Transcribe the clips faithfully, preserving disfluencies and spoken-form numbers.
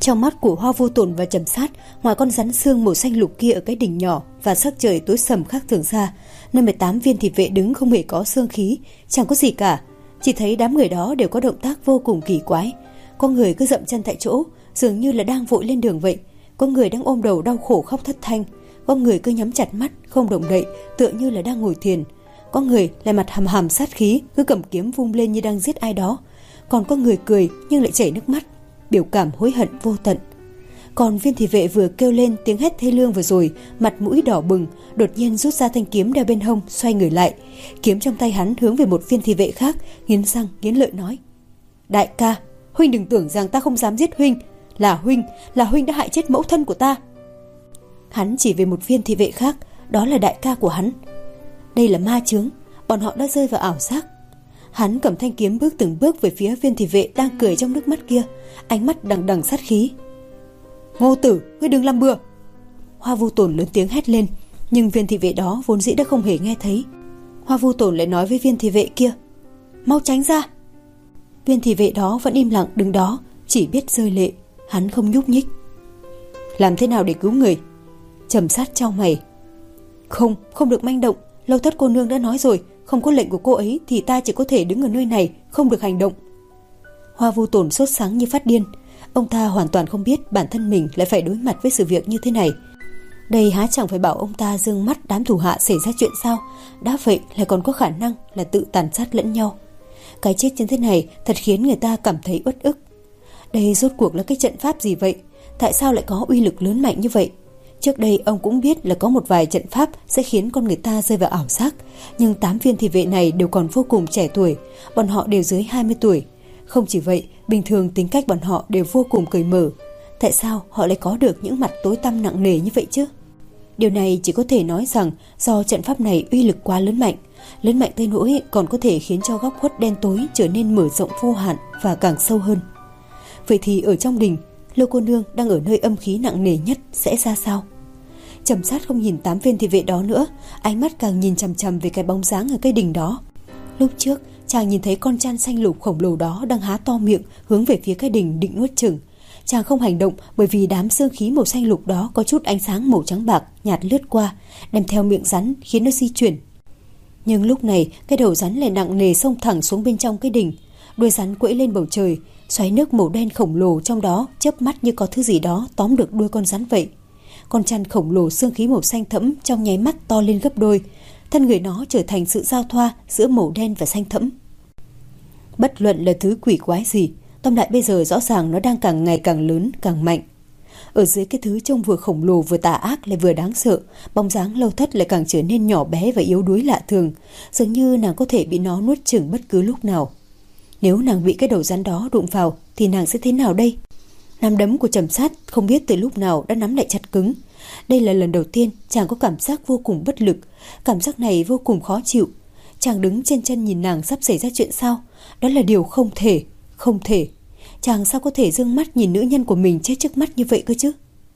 Trong mắt của Hoa Vô Tồn và Trầm Sát, ngoài con rắn xương màu xanh lục kia ở cái đỉnh nhỏ và sắc trời tối sầm khác thường ra, nơi mười tám viên thị vệ đứng không hề có xương khí, chẳng có gì cả. Chỉ thấy đám người đó đều có động tác vô cùng kỳ quái. Có người cứ dậm chân tại chỗ, dường như là đang vội lên đường vậy. Có người đang ôm đầu đau khổ khóc thất thanh. Có người cứ nhắm chặt mắt, không động đậy, tựa như là đang ngồi thiền. Có người lại mặt hầm hầm sát khí, cứ cầm kiếm vung lên như đang giết ai đó. Còn có người cười nhưng lại chảy nước mắt, biểu cảm hối hận vô tận. Còn viên thị vệ vừa kêu lên tiếng hét thê lương vừa rồi, mặt mũi đỏ bừng, đột nhiên rút ra thanh kiếm đeo bên hông, xoay người lại. Kiếm trong tay hắn hướng về một viên thị vệ khác, nghiến răng nghiến lợi nói: Đại ca, huynh đừng tưởng rằng ta không dám giết huynh. Là huynh, là huynh đã hại chết mẫu thân của ta. Hắn chỉ về một viên thị vệ khác, đó là đại ca của hắn. Đây là ma chướng, bọn họ đã rơi vào ảo giác. Hắn cầm thanh kiếm bước từng bước về phía viên thị vệ đang cười trong nước mắt kia, ánh mắt đằng đằng sát khí. Ngô tử, ngươi đừng làm bừa! Hoa Vô Tồn lớn tiếng hét lên, nhưng viên thị vệ đó vốn dĩ đã không hề nghe thấy. Hoa Vô Tồn lại nói với viên thị vệ kia: Mau tránh ra! Viên thị vệ đó vẫn im lặng đứng đó, chỉ biết rơi lệ. Hắn không nhúc nhích. Làm thế nào để cứu người? Trầm Sát chau mày. Không, không được manh động. Lâu Thất cô nương đã nói rồi, không có lệnh của cô ấy thì ta chỉ có thể đứng ở nơi này, không được hành động. Hoa Vô Tồn sốt sắng như phát điên. Ông ta hoàn toàn không biết bản thân mình lại phải đối mặt với sự việc như thế này. Đây há chẳng phải bảo ông ta giương mắt đám thủ hạ xảy ra chuyện sao? Đã vậy lại còn có khả năng là tự tàn sát lẫn nhau. Cái chết như thế này thật khiến người ta cảm thấy uất ức. Đây rốt cuộc là cái trận pháp gì vậy? Tại sao lại có uy lực lớn mạnh như vậy? Trước đây ông cũng biết là có một vài trận pháp sẽ khiến con người ta rơi vào ảo giác, nhưng tám viên thị vệ này đều còn vô cùng trẻ tuổi, bọn họ đều dưới hai mươi tuổi. Không chỉ vậy, bình thường tính cách bọn họ đều vô cùng cởi mở. Tại sao họ lại có được những mặt tối tăm nặng nề như vậy chứ? Điều này chỉ có thể nói rằng do trận pháp này uy lực quá lớn mạnh, lớn mạnh tới nỗi còn có thể khiến cho góc khuất đen tối trở nên mở rộng vô hạn và càng sâu hơn. Vậy thì ở trong đình, Lô cô nương đang ở nơi âm khí nặng nề nhất sẽ ra sao? Trầm Sát không nhìn tám viên thị vệ đó nữa, ánh mắt càng nhìn chằm chằm về cái bóng dáng ở cây đình đó. Lúc trước chàng nhìn thấy con chăn xanh lục khổng lồ đó đang há to miệng hướng về phía cái đình định nuốt chửng. Chàng không hành động bởi vì đám xương khí màu xanh lục đó có chút ánh sáng màu trắng bạc nhạt lướt qua, đem theo miệng rắn khiến nó di chuyển. Nhưng lúc này cái đầu rắn lại nặng nề xông thẳng xuống bên trong cái đình. Đuôi rắn quẫy lên bầu trời, xoáy nước màu đen khổng lồ trong đó chớp mắt như có thứ gì đó tóm được đuôi con rắn vậy. Con chăn khổng lồ xương khí màu xanh thẫm trong nháy mắt to lên gấp đôi, thân người nó trở thành sự giao thoa giữa màu đen và xanh thẫm. Bất luận là thứ quỷ quái gì, tóm lại bây giờ rõ ràng nó đang càng ngày càng lớn, càng mạnh. Ở dưới cái thứ trông vừa khổng lồ vừa tà ác lại vừa đáng sợ, bóng dáng Lâu Thất lại càng trở nên nhỏ bé và yếu đuối lạ thường, dường như nàng có thể bị nó nuốt chửng bất cứ lúc nào. Nếu nàng bị cái đầu rắn đó đụng vào thì nàng sẽ thế nào đây? Nắm đấm của Trầm Sát không biết từ lúc nào đã nắm lại chặt cứng. Đây là lần đầu tiên chàng có cảm giác vô cùng bất lực. Cảm giác này vô cùng khó chịu. Chàng đứng trên chân nhìn nàng sắp xảy ra chuyện sao? Đó là điều không thể, không thể. Chàng sao có thể dương mắt nhìn nữ nhân của mình chết trước mắt như vậy cơ chứ?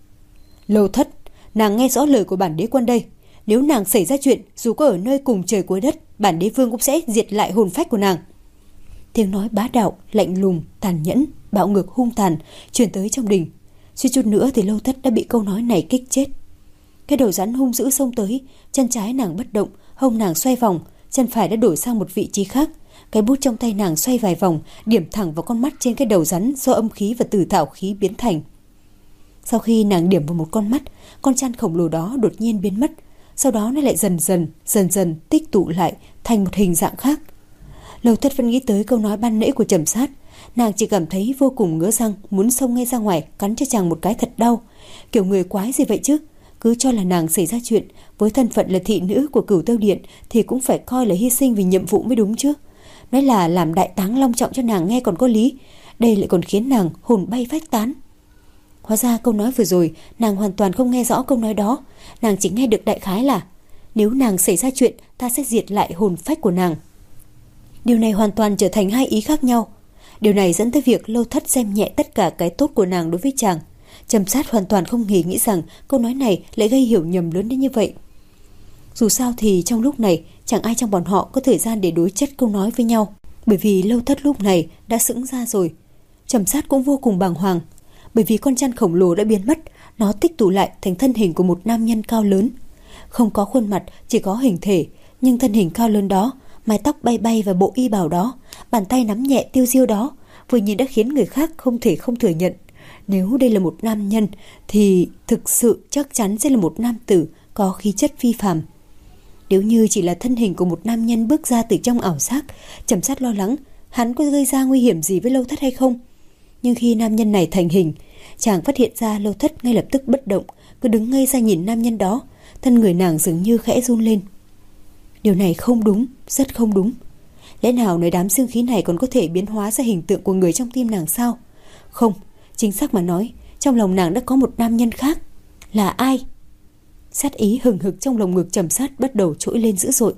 Lâu Thất, nàng nghe rõ lời của bản đế quân đây. Nếu nàng xảy ra chuyện, dù có ở nơi cùng trời cuối đất, bản đế vương cũng sẽ diệt lại hồn phách của nàng. Tiếng nói bá đạo, lạnh lùng, tàn nhẫn, bạo ngược hung tàn truyền tới trong đình. Suy chút nữa thì Lâu Thất đã bị câu nói này kích chết. Cái đầu rắn hung dữ xông tới, chân trái nàng bất động, hông nàng xoay vòng, chân phải đã đổi sang một vị trí khác. Cái bút trong tay nàng xoay vài vòng, điểm thẳng vào con mắt trên cái đầu rắn do âm khí và tử thảo khí biến thành. Sau khi nàng điểm vào một con mắt, con chăn khổng lồ đó đột nhiên biến mất. Sau đó nó lại dần dần, dần dần tích tụ lại thành một hình dạng khác. Lâu Thất vẫn nghĩ tới câu nói ban nãy của Trầm Sát. Nàng chỉ cảm thấy vô cùng ngứa răng, muốn xông ngay ra ngoài cắn cho chàng một cái thật đau. Kiểu người quái gì vậy chứ? Cứ cho là nàng xảy ra chuyện, với thân phận là thị nữ của Cửu Tiêu Điện thì cũng phải coi là hy sinh vì nhiệm vụ mới đúng chứ. Nói là làm đại táng long trọng cho nàng nghe còn có lý, đây lại còn khiến nàng hồn bay phách tán. Hóa ra câu nói vừa rồi nàng hoàn toàn không nghe rõ câu nói đó. Nàng chỉ nghe được đại khái là nếu nàng xảy ra chuyện ta sẽ diệt lại hồn phách của nàng. Điều này hoàn toàn trở thành hai ý khác nhau. Điều này dẫn tới việc Lâu Thất xem nhẹ tất cả cái tốt của nàng đối với chàng. Trầm Sát hoàn toàn không hề nghĩ rằng câu nói này lại gây hiểu nhầm lớn đến như vậy. Dù sao thì trong lúc này chẳng ai trong bọn họ có thời gian để đối chất câu nói với nhau, bởi vì Lâu Thất lúc này đã sững ra rồi. Trầm Sát cũng vô cùng bàng hoàng. Bởi vì con chăn khổng lồ đã biến mất, nó tích tụ lại thành thân hình của một nam nhân cao lớn. Không có khuôn mặt, chỉ có hình thể, nhưng thân hình cao lớn đó, mái tóc bay bay và bộ y bào đó, bàn tay nắm nhẹ tiêu diêu đó, vừa nhìn đã khiến người khác không thể không thừa nhận. Nếu đây là một nam nhân thì thực sự chắc chắn sẽ là một nam tử có khí chất phi phàm. Nếu như chỉ là thân hình của một nam nhân bước ra từ trong ảo giác, Trầm Sát lo lắng hắn có gây ra nguy hiểm gì với Lâu Thất hay không. Nhưng khi nam nhân này thành hình, chàng phát hiện ra Lâu Thất ngay lập tức bất động, cứ đứng ngây ra nhìn nam nhân đó. Thân người nàng dường như khẽ run lên. Điều này không đúng, rất không đúng. Lẽ nào nơi đám xương khí này còn có thể biến hóa ra hình tượng của người trong tim nàng sao? Không, chính xác mà nói, trong lòng nàng đã có một nam nhân khác. Là ai? Sát ý hừng hực trong lồng ngực Trầm Sát bắt đầu trỗi lên dữ dội.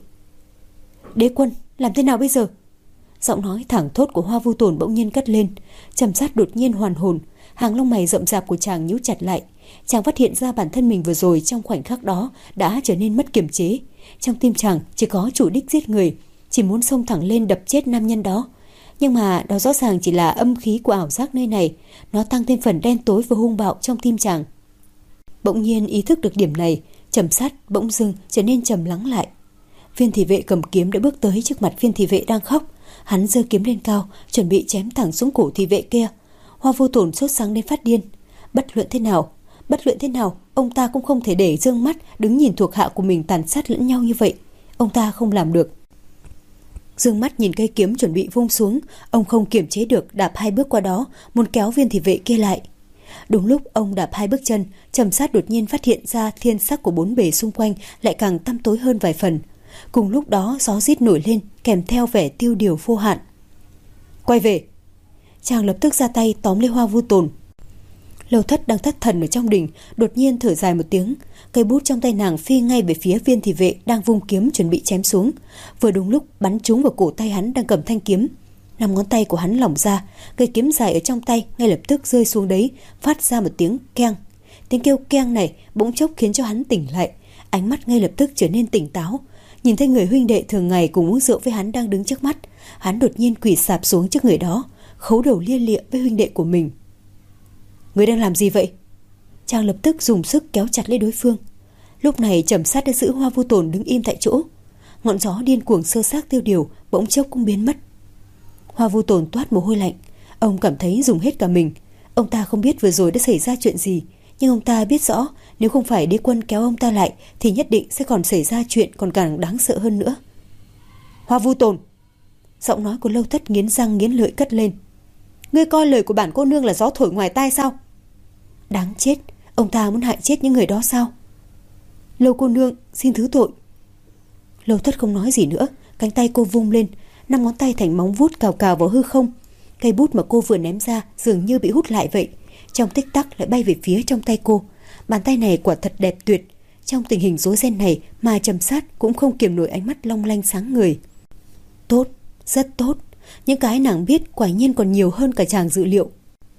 Đế quân, làm thế nào bây giờ? Giọng nói thẳng thốt của Hoa Vu Tồn bỗng nhiên cất lên. Trầm Sát đột nhiên hoàn hồn, hàng lông mày rậm rạp của chàng nhíu chặt lại. Chàng phát hiện ra bản thân mình vừa rồi trong khoảnh khắc đó đã trở nên mất kiềm chế. Trong tim chàng chỉ có chủ đích giết người, chỉ muốn xông thẳng lên đập chết nam nhân đó. Nhưng mà đó rõ ràng chỉ là âm khí của ảo giác nơi này, nó tăng thêm phần đen tối và hung bạo trong tim chàng. Bỗng nhiên ý thức được điểm này, Trầm Sát bỗng dưng trở nên trầm lắng lại. Viên thị vệ cầm kiếm đã bước tới trước mặt viên thị vệ đang khóc. Hắn giơ kiếm lên cao, chuẩn bị chém thẳng xuống cổ thị vệ kia. Hoa Vô Tồn sốt sáng đến phát điên. Bất luận thế nào, bất luận thế nào, ông ta cũng không thể để dương mắt đứng nhìn thuộc hạ của mình tàn sát lẫn nhau như vậy. Ông ta không làm được. Dương mắt nhìn cây kiếm chuẩn bị vung xuống, ông không kiềm chế được đạp hai bước qua đó, muốn kéo viên thị vệ kia lại. Đúng lúc ông đạp hai bước chân, Trầm Sát đột nhiên phát hiện ra thiên sắc của bốn bề xung quanh lại càng tăm tối hơn vài phần. Cùng lúc đó gió rít nổi lên, kèm theo vẻ tiêu điều vô hạn. Quay về! Chàng lập tức ra tay tóm lấy Hoa Vu Tồn. Lâu Thất đang thất thần ở trong đình, đột nhiên thở dài một tiếng, cây bút trong tay nàng phi ngay về phía viên thị vệ đang vung kiếm chuẩn bị chém xuống, vừa đúng lúc bắn trúng vào cổ tay hắn đang cầm thanh kiếm. Năm ngón tay của hắn lỏng ra, cây kiếm dài ở trong tay ngay lập tức rơi xuống đấy, phát ra một tiếng keng. Tiếng kêu keng này bỗng chốc khiến cho hắn tỉnh lại, ánh mắt ngay lập tức trở nên tỉnh táo. Nhìn thấy người huynh đệ thường ngày cùng uống rượu với hắn đang đứng trước mắt, hắn đột nhiên quỳ sạp xuống trước người đó, khấu đầu lia lịa với huynh đệ của mình. Người đang làm gì vậy? Chàng lập tức dùng sức kéo chặt lấy đối phương. Lúc này Trầm Sát đã giữ Hoa Vu Tồn đứng im tại chỗ. Ngọn gió điên cuồng sơ xác tiêu điều bỗng chốc cũng biến mất. Hoa Vu Tồn toát mồ hôi lạnh, ông cảm thấy dùng hết cả mình. Ông ta không biết vừa rồi đã xảy ra chuyện gì, nhưng ông ta biết rõ nếu không phải đế quân kéo ông ta lại thì nhất định sẽ còn xảy ra chuyện còn càng đáng sợ hơn nữa. Hoa Vu Tồn! Giọng nói của Lâu Thất nghiến răng nghiến lợi cất lên. Ngươi coi lời của bản cô nương là gió thổi ngoài tai sao? Đáng chết, ông ta muốn hại chết những người đó sao? Lâu cô nương, xin thứ tội. Lâu Thất không nói gì nữa, cánh tay cô vung lên, năm ngón tay thành móng vuốt cào cào vào hư không. Cây bút mà cô vừa ném ra dường như bị hút lại vậy, trong tích tắc lại bay về phía trong tay cô. Bàn tay này quả thật đẹp tuyệt. Trong tình hình rối ren này mà Trầm Sát cũng không kiềm nổi ánh mắt long lanh sáng người. Tốt, rất tốt. Những cái nàng biết quả nhiên còn nhiều hơn cả chàng dự liệu.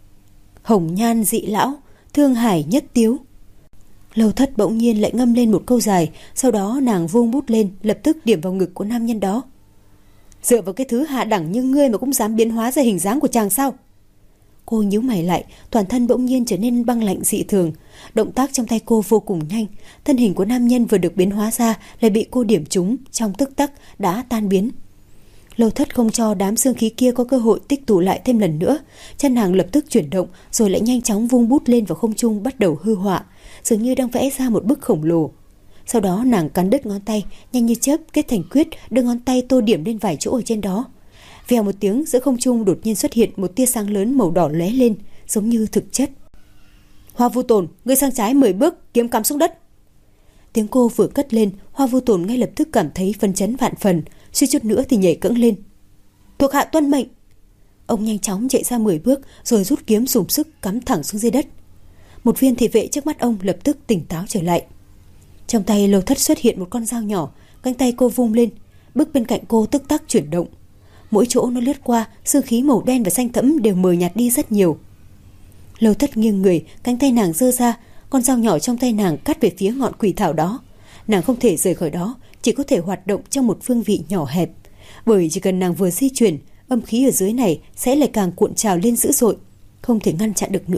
Hồng nhan dị lão, thương hải nhất tiếu. Lâu Thất bỗng nhiên lại ngâm lên một câu dài, sau đó nàng vung bút lên, lập tức điểm vào ngực của nam nhân đó. Dựa vào cái thứ hạ đẳng như ngươi mà cũng dám biến hóa ra hình dáng của chàng sao? Cô nhíu mày lại, toàn thân bỗng nhiên trở nên băng lạnh dị thường. Động tác trong tay cô vô cùng nhanh, thân hình của nam nhân vừa được biến hóa ra lại bị cô điểm trúng, trong tức tắc đã tan biến. Lâu Thất không cho đám xương khí kia có cơ hội tích tụ lại thêm lần nữa, chân nàng lập tức chuyển động, rồi lại nhanh chóng vung bút lên vào không trung bắt đầu hư họa, dường như đang vẽ ra một bức khổng lồ. Sau đó nàng cắn đứt ngón tay, nhanh như chớp kết thành quyết, đưa ngón tay tô điểm lên vài chỗ ở trên đó. Vèo một tiếng, giữa không trung đột nhiên xuất hiện một tia sáng lớn màu đỏ lóe lên, giống như thực chất. Hoa Vu Tồn, ngươi sang trái mười bước, kiếm cắm xuống đất. Tiếng cô vừa cất lên, Hoa Vu Tồn ngay lập tức cảm thấy phấn chấn vạn phần, suy chút nữa thì nhảy cẫng lên. Thuộc hạ tuân mệnh. Ông nhanh chóng chạy ra mười bước, rồi rút kiếm dùng sức cắm thẳng xuống dưới đất. Một viên thị vệ trước mắt ông lập tức tỉnh táo trở lại. Trong tay Lâu Thất xuất hiện một con dao nhỏ, cánh tay cô vung lên, bước bên cạnh cô tức tắc chuyển động. Mỗi chỗ nó lướt qua, xương khí màu đen và xanh thẫm đều mờ nhạt đi rất nhiều. Lâu Thất nghiêng người, cánh tay nàng giơ ra, con dao nhỏ trong tay nàng cắt về phía ngọn quỷ thảo đó. Nàng không thể rời khỏi đó, chỉ có thể hoạt động trong một phương vị nhỏ hẹp, bởi chỉ cần nàng vừa di chuyển, âm khí ở dưới này sẽ lại càng cuộn trào lên dữ dội, không thể ngăn chặn được nữa.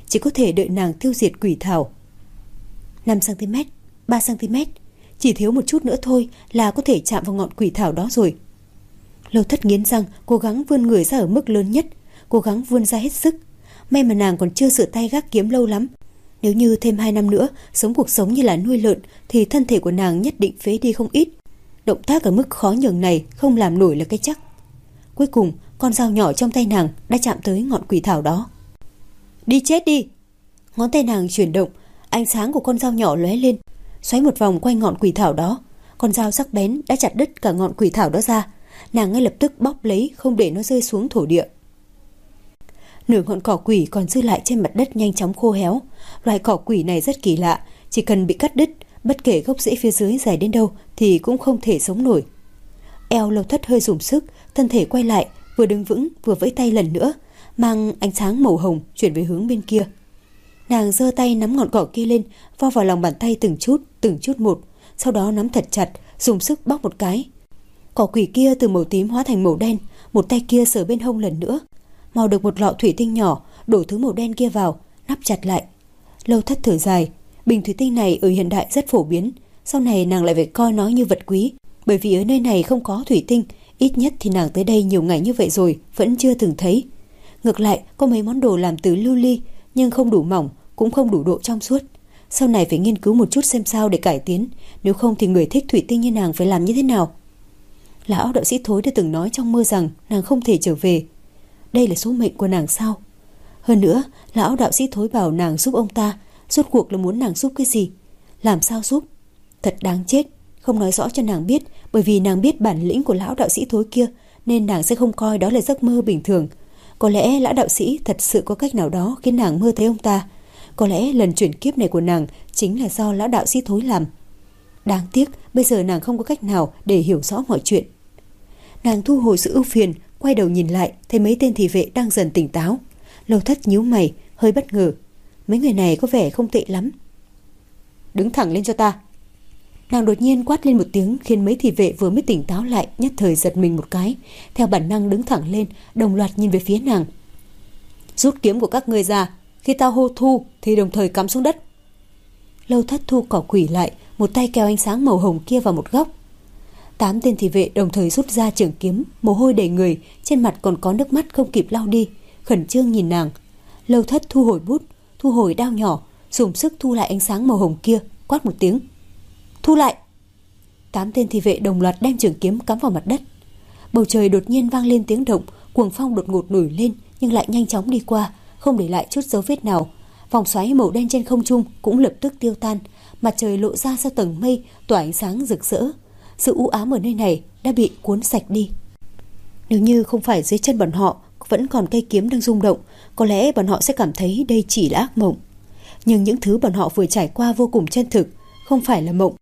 chỉ có thể đợi nàng tiêu diệt quỷ thảo. năm xăng ti mét, ba xăng ti mét, chỉ thiếu một chút nữa thôi là có thể chạm vào ngọn quỷ thảo đó rồi. Lâu Thất nghiến răng, cố gắng vươn người ra ở mức lớn nhất, cố gắng vươn ra hết sức. May mà nàng còn chưa sửa tay gác kiếm lâu lắm. Nếu như thêm hai năm nữa sống cuộc sống như là nuôi lợn thì thân thể của nàng nhất định phế đi không ít. Động tác ở mức khó nhường này không làm nổi là cái chắc. Cuối cùng con dao nhỏ trong tay nàng đã chạm tới ngọn quỷ thảo đó. Đi chết đi! Ngón tay nàng chuyển động, ánh sáng của con dao nhỏ lóe lên, xoáy một vòng quanh ngọn quỷ thảo đó. Con dao sắc bén đã chặt đứt cả ngọn quỷ thảo đó ra. Nàng ngay lập tức bóp lấy, không để nó rơi xuống thổ địa. Nửa ngọn cỏ quỷ còn dư lại trên mặt đất nhanh chóng khô héo. Loài cỏ quỷ này rất kỳ lạ, chỉ cần bị cắt đứt, bất kể gốc rễ phía dưới dài đến đâu thì cũng không thể sống nổi. Eo Lâu Thất hơi dùng sức, thân thể quay lại, vừa đứng vững vừa vẫy tay lần nữa, mang ánh sáng màu hồng chuyển về hướng bên kia. Nàng giơ tay nắm ngọn cỏ kia lên, vo vào lòng bàn tay từng chút, từng chút một, sau đó nắm thật chặt, dùng sức bóp một cái. Cỏ quỷ kia từ màu tím hóa thành màu đen, một tay kia sờ bên hông lần nữa, mò được một lọ thủy tinh nhỏ, đổ thứ màu đen kia vào, nắp chặt lại. Lâu Thất thở dài, bình thủy tinh này ở hiện đại rất phổ biến, sau này nàng lại phải coi nó như vật quý, bởi vì ở nơi này không có thủy tinh, ít nhất thì nàng tới đây nhiều ngày như vậy rồi vẫn chưa từng thấy. Ngược lại có mấy món đồ làm từ lưu ly nhưng không đủ mỏng, cũng không đủ độ trong suốt. Sau này phải nghiên cứu một chút xem sao để cải tiến, nếu không thì người thích thủy tinh như nàng phải làm như thế nào. Lão đạo sĩ Thối đã từng nói trong mơ rằng nàng không thể trở về. Đây là số mệnh của nàng sao? Hơn nữa, lão đạo sĩ Thối bảo nàng giúp ông ta, rốt cuộc là muốn nàng giúp cái gì? Làm sao giúp? Thật đáng chết, không nói rõ cho nàng biết, bởi vì nàng biết bản lĩnh của lão đạo sĩ Thối kia, nên nàng sẽ không coi đó là giấc mơ bình thường. Có lẽ lão đạo sĩ thật sự có cách nào đó khiến nàng mơ thấy ông ta. Có lẽ lần chuyển kiếp này của nàng chính là do lão đạo sĩ Thối làm. Đáng tiếc, bây giờ nàng không có cách nào để hiểu rõ mọi chuyện. Nàng thu hồi sự ưu phiền, quay đầu nhìn lại, thấy mấy tên thị vệ đang dần tỉnh táo. Lâu Thất nhíu mày, hơi bất ngờ. Mấy người này có vẻ không tệ lắm. Đứng thẳng lên cho ta. Nàng đột nhiên quát lên một tiếng khiến mấy thị vệ vừa mới tỉnh táo lại nhất thời giật mình một cái, theo bản năng đứng thẳng lên, đồng loạt nhìn về phía nàng. Rút kiếm của các ngươi ra, khi tao hô thu thì đồng thời cắm xuống đất. Lâu Thất thu cỏ quỷ lại, một tay kéo ánh sáng màu hồng kia vào một góc. Tám tên thị vệ đồng thời rút ra trường kiếm, mồ hôi đầy người, trên mặt còn có nước mắt không kịp lau đi, khẩn trương nhìn nàng. Lâu Thất thu hồi bút, thu hồi đao nhỏ, dùng sức thu lại ánh sáng màu hồng kia, quát một tiếng. Thu lại! Tám tên thị vệ đồng loạt đem trường kiếm cắm vào mặt đất. Bầu trời đột nhiên vang lên tiếng động, cuồng phong đột ngột nổi lên nhưng lại nhanh chóng đi qua, không để lại chút dấu vết nào. Vòng xoáy màu đen trên không trung cũng lập tức tiêu tan, mặt trời lộ ra sau tầng mây tỏa ánh sáng rực rỡ. Sự u ám ở nơi này đã bị cuốn sạch đi. Nếu như không phải dưới chân bọn họ vẫn còn cây kiếm đang rung động, có lẽ bọn họ sẽ cảm thấy đây chỉ là ác mộng. Nhưng những thứ bọn họ vừa trải qua vô cùng chân thực, không phải là mộng.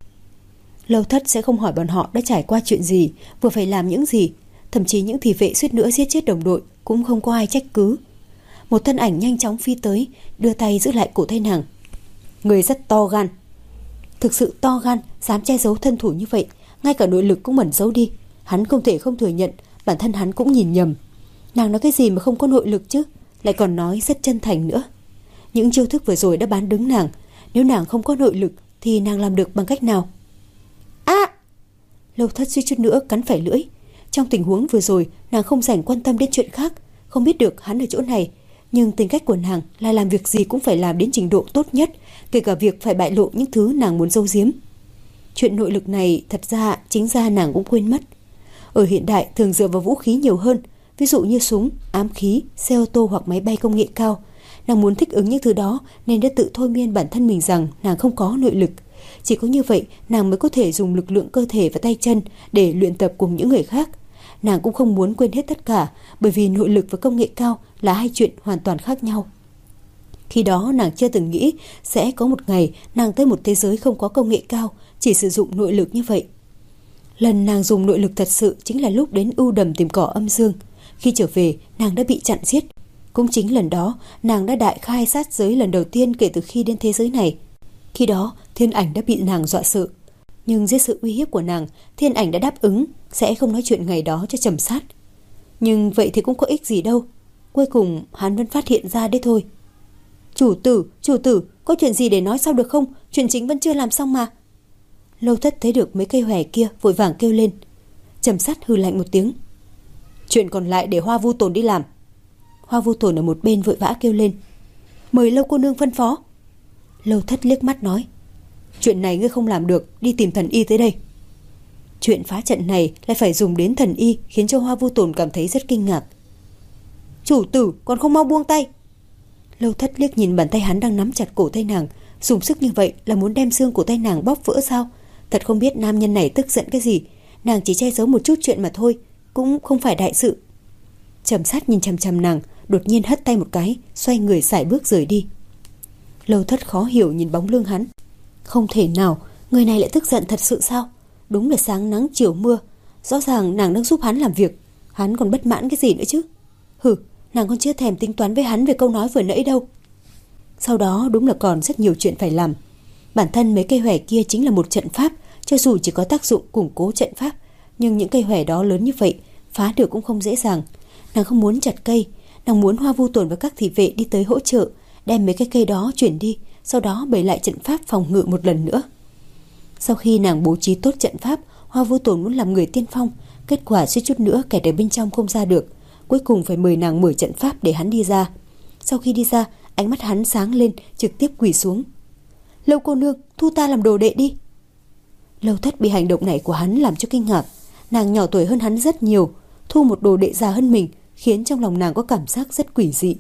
Lâu Thất sẽ không hỏi bọn họ đã trải qua chuyện gì, vừa phải làm những gì. Thậm chí những thị vệ suýt nữa giết chết đồng đội cũng không có ai trách cứ. Một thân ảnh nhanh chóng phi tới, đưa tay giữ lại cổ tay nàng. Người rất to gan. Thực sự to gan, dám che giấu thân thủ như vậy, ngay cả nội lực cũng ẩn giấu đi. Hắn không thể không thừa nhận, bản thân hắn cũng nhìn nhầm. Nàng nói cái gì mà không có nội lực chứ, lại còn nói rất chân thành nữa. Những chiêu thức vừa rồi đã bán đứng nàng. Nếu nàng không có nội lực thì nàng làm được bằng cách nào? À! Lâu Thất suýt chút nữa cắn phải lưỡi. Trong tình huống vừa rồi, nàng không dành quan tâm đến chuyện khác, không biết được hắn ở chỗ này. Nhưng tính cách của nàng là làm việc gì cũng phải làm đến trình độ tốt nhất, kể cả việc phải bại lộ những thứ nàng muốn giấu giếm. Chuyện nội lực này thật ra chính ra nàng cũng quên mất. Ở hiện đại thường dựa vào vũ khí nhiều hơn, ví dụ như súng, ám khí, xe ô tô hoặc máy bay công nghệ cao. Nàng muốn thích ứng những thứ đó nên đã tự thôi miên bản thân mình rằng nàng không có nội lực. Chỉ có như vậy nàng mới có thể dùng lực lượng cơ thể và tay chân để luyện tập cùng những người khác. Nàng cũng không muốn quên hết tất cả, bởi vì nội lực và công nghệ cao là hai chuyện hoàn toàn khác nhau. Khi đó nàng chưa từng nghĩ sẽ có một ngày nàng tới một thế giới không có công nghệ cao, chỉ sử dụng nội lực như vậy. Lần nàng dùng nội lực thật sự chính là lúc đến ưu đầm tìm cỏ âm dương. Khi trở về nàng đã bị chặn giết. Cũng chính lần đó nàng đã đại khai sát giới lần đầu tiên kể từ khi đến thế giới này. Khi đó Thiên Ảnh đã bị nàng dọa sợ. Nhưng dưới sự uy hiếp của nàng, Thiên Ảnh đã đáp ứng sẽ không nói chuyện ngày đó cho Trầm Sát. Nhưng vậy thì cũng có ích gì đâu. Cuối cùng hắn vẫn phát hiện ra đấy thôi. Chủ tử, chủ tử, có chuyện gì để nói sau được không? Chuyện chính vẫn chưa làm xong mà. Lâu Thất thấy được mấy cây hòe kia vội vàng kêu lên. Trầm Sát hừ lạnh một tiếng. Chuyện còn lại để Hoa Vu Tồn đi làm. Hoa Vu Tồn ở một bên vội vã kêu lên. Mời Lâu cô nương phân phó. Lâu Thất liếc mắt nói. Chuyện này ngươi không làm được, đi tìm thần y tới đây. Chuyện phá trận này lại phải dùng đến thần y, khiến cho Hoa Vu Tồn cảm thấy rất kinh ngạc. Chủ tử còn không mau buông tay. Lâu Thất liếc nhìn bàn tay hắn đang nắm chặt cổ tay nàng, dùng sức như vậy là muốn đem xương cổ tay nàng bóp vỡ sao? Thật không biết nam nhân này tức giận cái gì. Nàng chỉ che giấu một chút chuyện mà thôi, cũng không phải đại sự. Trầm Sát nhìn chằm chằm nàng, đột nhiên hất tay một cái, xoay người sải bước rời đi. Lâu Thất khó hiểu nhìn bóng lưng hắn. Không thể nào, người này lại tức giận thật sự sao? Đúng là sáng nắng chiều mưa, rõ ràng nàng đang giúp hắn làm việc, hắn còn bất mãn cái gì nữa chứ? Hừ, nàng còn chưa thèm tính toán với hắn về câu nói vừa nãy đâu. Sau đó đúng là còn rất nhiều chuyện phải làm. Bản thân mấy cây hòe kia chính là một trận pháp, cho dù chỉ có tác dụng củng cố trận pháp, nhưng những cây hòe đó lớn như vậy, phá được cũng không dễ dàng. Nàng không muốn chặt cây, nàng muốn Hoa Vu Tồn và các thị vệ đi tới hỗ trợ, đem mấy cái cây đó chuyển đi, sau đó bày lại trận pháp phòng ngự một lần nữa. Sau khi nàng bố trí tốt trận pháp, Hoa Vu Tồn muốn làm người tiên phong, kết quả suýt chút nữa kẻ ở bên trong không ra được, cuối cùng phải mời nàng mở trận pháp để hắn đi ra. Sau khi đi ra, ánh mắt hắn sáng lên, trực tiếp quỳ xuống. Lâu cô nương, thu ta làm đồ đệ đi. Lâu Thất bị hành động này của hắn làm cho kinh ngạc. Nàng nhỏ tuổi hơn hắn rất nhiều, thu một đồ đệ già hơn mình khiến trong lòng nàng có cảm giác rất quỷ dị.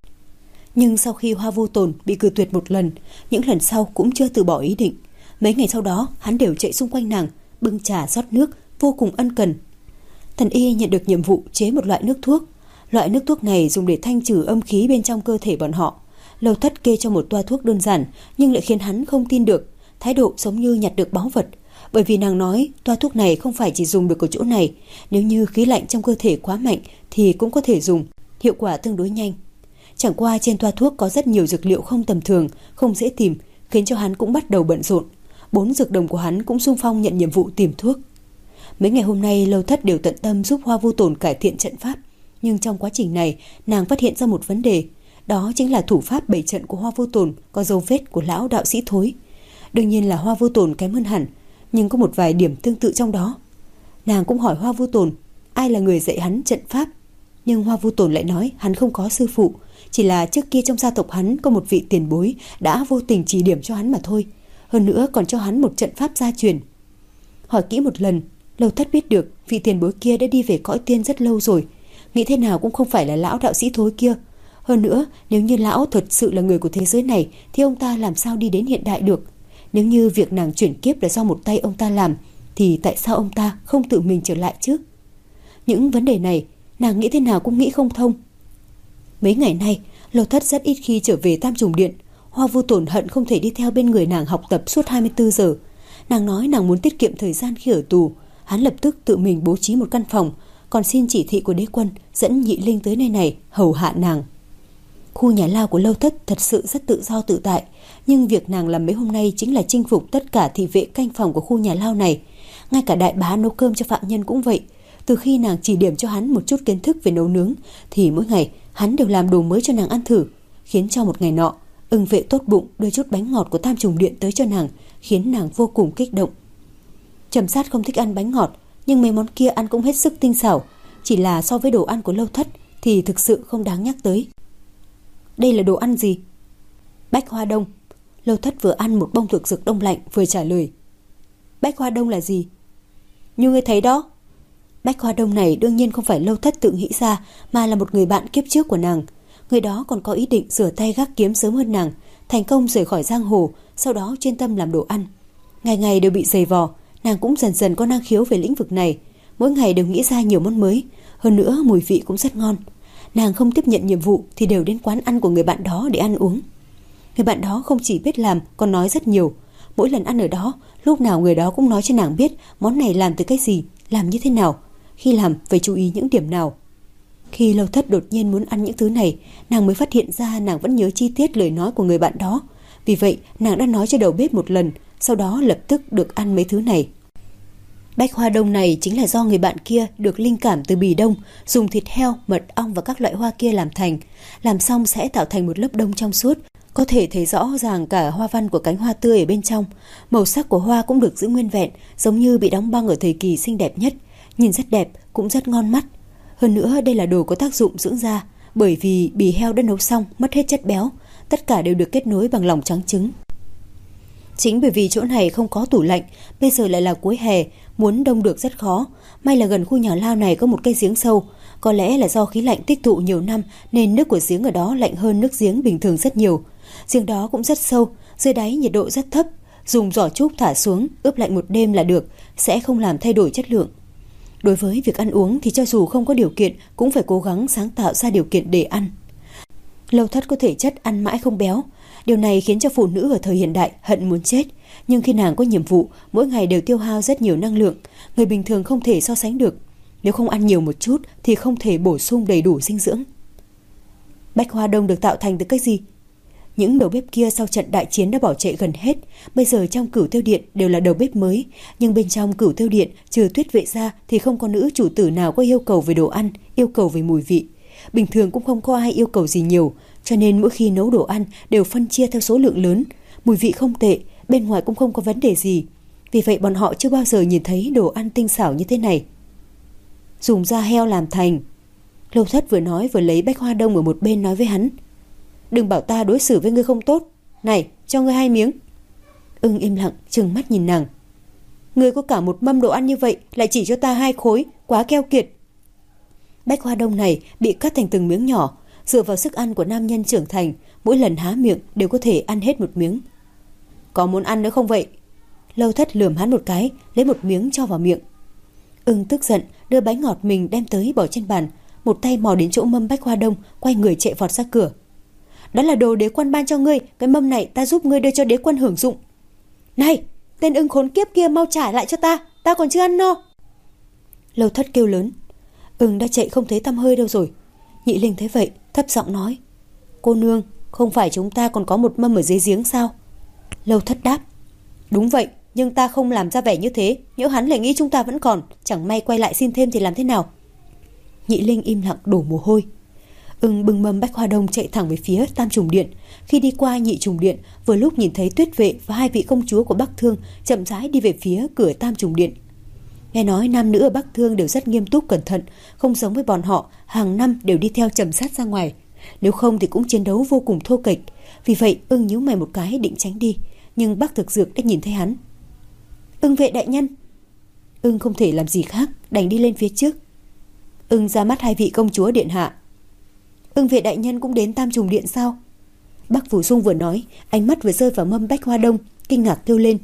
Nhưng sau khi Hoa Vu Tồn bị cự tuyệt một lần, những lần sau cũng chưa từ bỏ ý định. Mấy ngày sau đó hắn đều chạy xung quanh nàng, bưng trà rót nước, vô cùng ân cần. Thần y nhận được nhiệm vụ chế một loại nước thuốc. Loại nước thuốc này dùng để thanh trừ âm khí bên trong cơ thể bọn họ. Lâu Thất kê cho một toa thuốc đơn giản, nhưng lại khiến hắn không tin được, thái độ giống như nhặt được báu vật. Bởi vì nàng nói toa thuốc này không phải chỉ dùng được ở chỗ này, nếu như khí lạnh trong cơ thể quá mạnh thì cũng có thể dùng, hiệu quả tương đối nhanh. Chẳng qua trên toa thuốc có rất nhiều dược liệu không tầm thường, không dễ tìm, khiến cho hắn cũng bắt đầu bận rộn. Bốn dược đồng của hắn cũng xung phong nhận nhiệm vụ tìm thuốc. Mấy ngày hôm nay Lâu Thất đều tận tâm giúp Hoa Vu Tồn cải thiện trận pháp, nhưng trong quá trình này nàng phát hiện ra một vấn đề, đó chính là thủ pháp bày trận của Hoa Vu Tồn có dấu vết của lão đạo sĩ Thối. Đương nhiên là Hoa Vu Tồn kém hơn hẳn, nhưng có một vài điểm tương tự trong đó. Nàng cũng hỏi Hoa Vu Tồn ai là người dạy hắn trận pháp, nhưng Hoa Vu Tồn lại nói hắn không có sư phụ, chỉ là trước kia trong gia tộc hắn có một vị tiền bối đã vô tình chỉ điểm cho hắn mà thôi, hơn nữa còn cho hắn một trận pháp gia truyền. Hỏi kỹ một lần, Lâu Thất biết được vị tiền bối kia đã đi về cõi tiên rất lâu rồi, nghĩ thế nào cũng không phải là lão đạo sĩ Thối kia. Hơn nữa, nếu như lão thật sự là người của thế giới này thì ông ta làm sao đi đến hiện đại được? Nếu như việc nàng chuyển kiếp là do một tay ông ta làm, thì tại sao ông ta không tự mình trở lại chứ? Những vấn đề này nàng nghĩ thế nào cũng nghĩ không thông. Mấy ngày nay Lâu Thất rất ít khi trở về Tam Trùng Điện. Hoa Vu Tồn hận không thể đi theo bên người nàng học tập suốt hai mươi tư giờ. Nàng nói nàng muốn tiết kiệm thời gian khi ở tù. Hắn lập tức tự mình bố trí một căn phòng, còn xin chỉ thị của đế quân dẫn Nhị Linh tới nơi này hầu hạ nàng. Khu nhà lao của Lâu Thất thật sự rất tự do tự tại, nhưng việc nàng làm mấy hôm nay chính là chinh phục tất cả thị vệ canh phòng của khu nhà lao này. Ngay cả đại bá nấu cơm cho phạm nhân cũng vậy. Từ khi nàng chỉ điểm cho hắn một chút kiến thức về nấu nướng, thì mỗi ngày hắn đều làm đồ mới cho nàng ăn thử, khiến cho một ngày nọ ưng vệ tốt bụng đưa chút bánh ngọt của Tam Trùng Điện tới cho nàng, khiến nàng vô cùng kích động. Trầm Sát không thích ăn bánh ngọt, nhưng mấy món kia ăn cũng hết sức tinh xảo, chỉ là so với đồ ăn của Lâu Thất thì thực sự không đáng nhắc tới. Đây là đồ ăn gì? Bách hoa đông. Lâu Thất vừa ăn một bông thực dược đông lạnh vừa trả lời. Bách hoa đông là gì? Như ngươi thấy đó. Bách hoa đông này đương nhiên không phải Lâu Thất tự nghĩ ra, mà là một người bạn kiếp trước của nàng. Người đó còn có ý định rửa tay gác kiếm sớm hơn nàng, thành công rời khỏi giang hồ, sau đó chuyên tâm làm đồ ăn. Ngày ngày đều bị giày vò, nàng cũng dần dần có năng khiếu về lĩnh vực này, mỗi ngày đều nghĩ ra nhiều món mới, hơn nữa mùi vị cũng rất ngon. Nàng không tiếp nhận nhiệm vụ thì đều đến quán ăn của người bạn đó để ăn uống. Người bạn đó không chỉ biết làm còn nói rất nhiều. Mỗi lần ăn ở đó, lúc nào người đó cũng nói cho nàng biết món này làm từ cái gì, làm như thế nào, khi làm phải chú ý những điểm nào. Khi Lâu Thất đột nhiên muốn ăn những thứ này, nàng mới phát hiện ra nàng vẫn nhớ chi tiết lời nói của người bạn đó. Vì vậy nàng đã nói cho đầu bếp một lần, sau đó lập tức được ăn mấy thứ này. Bách hoa đông này chính là do người bạn kia được linh cảm từ bì đông, dùng thịt heo, mật ong và các loại hoa kia làm thành. Làm xong sẽ tạo thành một lớp đông trong suốt, Có thể thấy rõ ràng cả hoa văn của cánh hoa tươi ở bên trong. Màu sắc của hoa cũng được giữ nguyên vẹn, giống như bị đóng băng ở thời kỳ xinh đẹp nhất. Nhìn rất đẹp, cũng rất ngon mắt. Hơn nữa đây là đồ có tác dụng dưỡng da, bởi vì bì heo đã nấu xong, mất hết chất béo. Tất cả đều được kết nối bằng lòng trắng trứng. Chính bởi vì chỗ này không có tủ lạnh, bây giờ lại là cuối hè, muốn đông được rất khó. May là gần khu nhà lao này có một cái giếng sâu. Có lẽ là do khí lạnh tích tụ nhiều năm nên nước của giếng ở đó lạnh hơn nước giếng bình thường rất nhiều. Giếng đó cũng rất sâu, dưới đáy nhiệt độ rất thấp. Dùng giỏ trúc thả xuống, ướp lạnh một đêm là được, sẽ không làm thay đổi chất lượng. Đối với việc ăn uống thì cho dù không có điều kiện cũng phải cố gắng sáng tạo ra điều kiện để ăn. Lâu Thất có thể chất ăn mãi không béo. Điều này khiến cho phụ nữ ở thời hiện đại hận muốn chết. Nhưng khi nàng có nhiệm vụ, mỗi ngày đều tiêu hao rất nhiều năng lượng, người bình thường không thể so sánh được. Nếu không ăn nhiều một chút thì không thể bổ sung đầy đủ dinh dưỡng. Bách Hoa Đông được tạo thành từ cái gì? Những đầu bếp kia sau trận đại chiến đã bỏ chạy gần hết. Bây giờ trong Cửu Tiêu Điện đều là đầu bếp mới. Nhưng bên trong Cửu Tiêu Điện trừ Tuyết Vệ ra thì không có nữ chủ tử nào có yêu cầu về đồ ăn, yêu cầu về mùi vị. Bình thường cũng không có ai yêu cầu gì nhiều, cho nên mỗi khi nấu đồ ăn đều phân chia theo số lượng lớn. Mùi vị không tệ, bên ngoài cũng không có vấn đề gì. Vì vậy bọn họ chưa bao giờ nhìn thấy đồ ăn tinh xảo như thế này. Dùng da heo làm thành. Lâu Thất vừa nói vừa lấy Bách Hoa Đông ở một bên nói với hắn. Đừng bảo ta đối xử với ngươi không tốt. Này, cho ngươi hai miếng. Ưng im lặng trừng mắt nhìn nàng. Ngươi có cả một mâm đồ ăn như vậy, lại chỉ cho ta hai khối, quá keo kiệt. Bách Hoa Đông này bị cắt thành từng miếng nhỏ. Dựa vào sức ăn của nam nhân trưởng thành, mỗi lần há miệng đều có thể ăn hết một miếng. Có muốn ăn nữa không vậy? Lâu Thất lườm hắn một cái, lấy một miếng cho vào miệng. Ưng tức giận đưa bánh ngọt mình đem tới bỏ trên bàn, một tay mò đến chỗ mâm Bách Hoa Đông, quay người chạy vọt ra cửa. Đó là đồ đế quân ban cho ngươi, cái mâm này ta giúp ngươi đưa cho đế quân hưởng dụng. Này, tên Ưng khốn kiếp kia, mau trả lại cho ta, ta còn chưa ăn no. Lâu Thất kêu lớn. Ưng đã chạy không thấy tăm hơi đâu rồi. Nhị Linh thấy vậy thấp giọng nói. Cô nương, không phải chúng ta còn có một mâm ở dưới giếng sao? Lâu Thất đáp. Đúng vậy, nhưng ta không làm ra vẻ như thế, nhỡ hắn lại nghĩ chúng ta vẫn còn, chẳng may quay lại xin thêm thì làm thế nào? Nhị Linh im lặng đổ mồ hôi. Ưng bưng mâm Bách Hoa Đông chạy thẳng về phía Tam Trùng Điện. Khi đi qua Nhị Trùng Điện, vừa lúc nhìn thấy Tuyết Vệ và hai vị công chúa của Bắc Thương chậm rãi đi về phía cửa Tam Trùng Điện. Nghe nói nam nữ ở Bắc Thương đều rất nghiêm túc cẩn thận, không giống với bọn họ, hàng năm đều đi theo chầm sát ra ngoài. Nếu không thì cũng chiến đấu vô cùng thô kệch. Vì vậy Ưng nhíu mày một cái định tránh đi, nhưng Bắc Thực Dược đã nhìn thấy hắn. Ưng vệ đại nhân. Ưng không thể làm gì khác, đành đi lên phía trước. Ưng ra mắt hai vị công chúa điện hạ. Ưng vệ đại nhân cũng đến Tam Trùng Điện sao? Bắc Phủ Dung vừa nói, ánh mắt vừa rơi vào mâm Bách Hoa Đông, kinh ngạc kêu lên.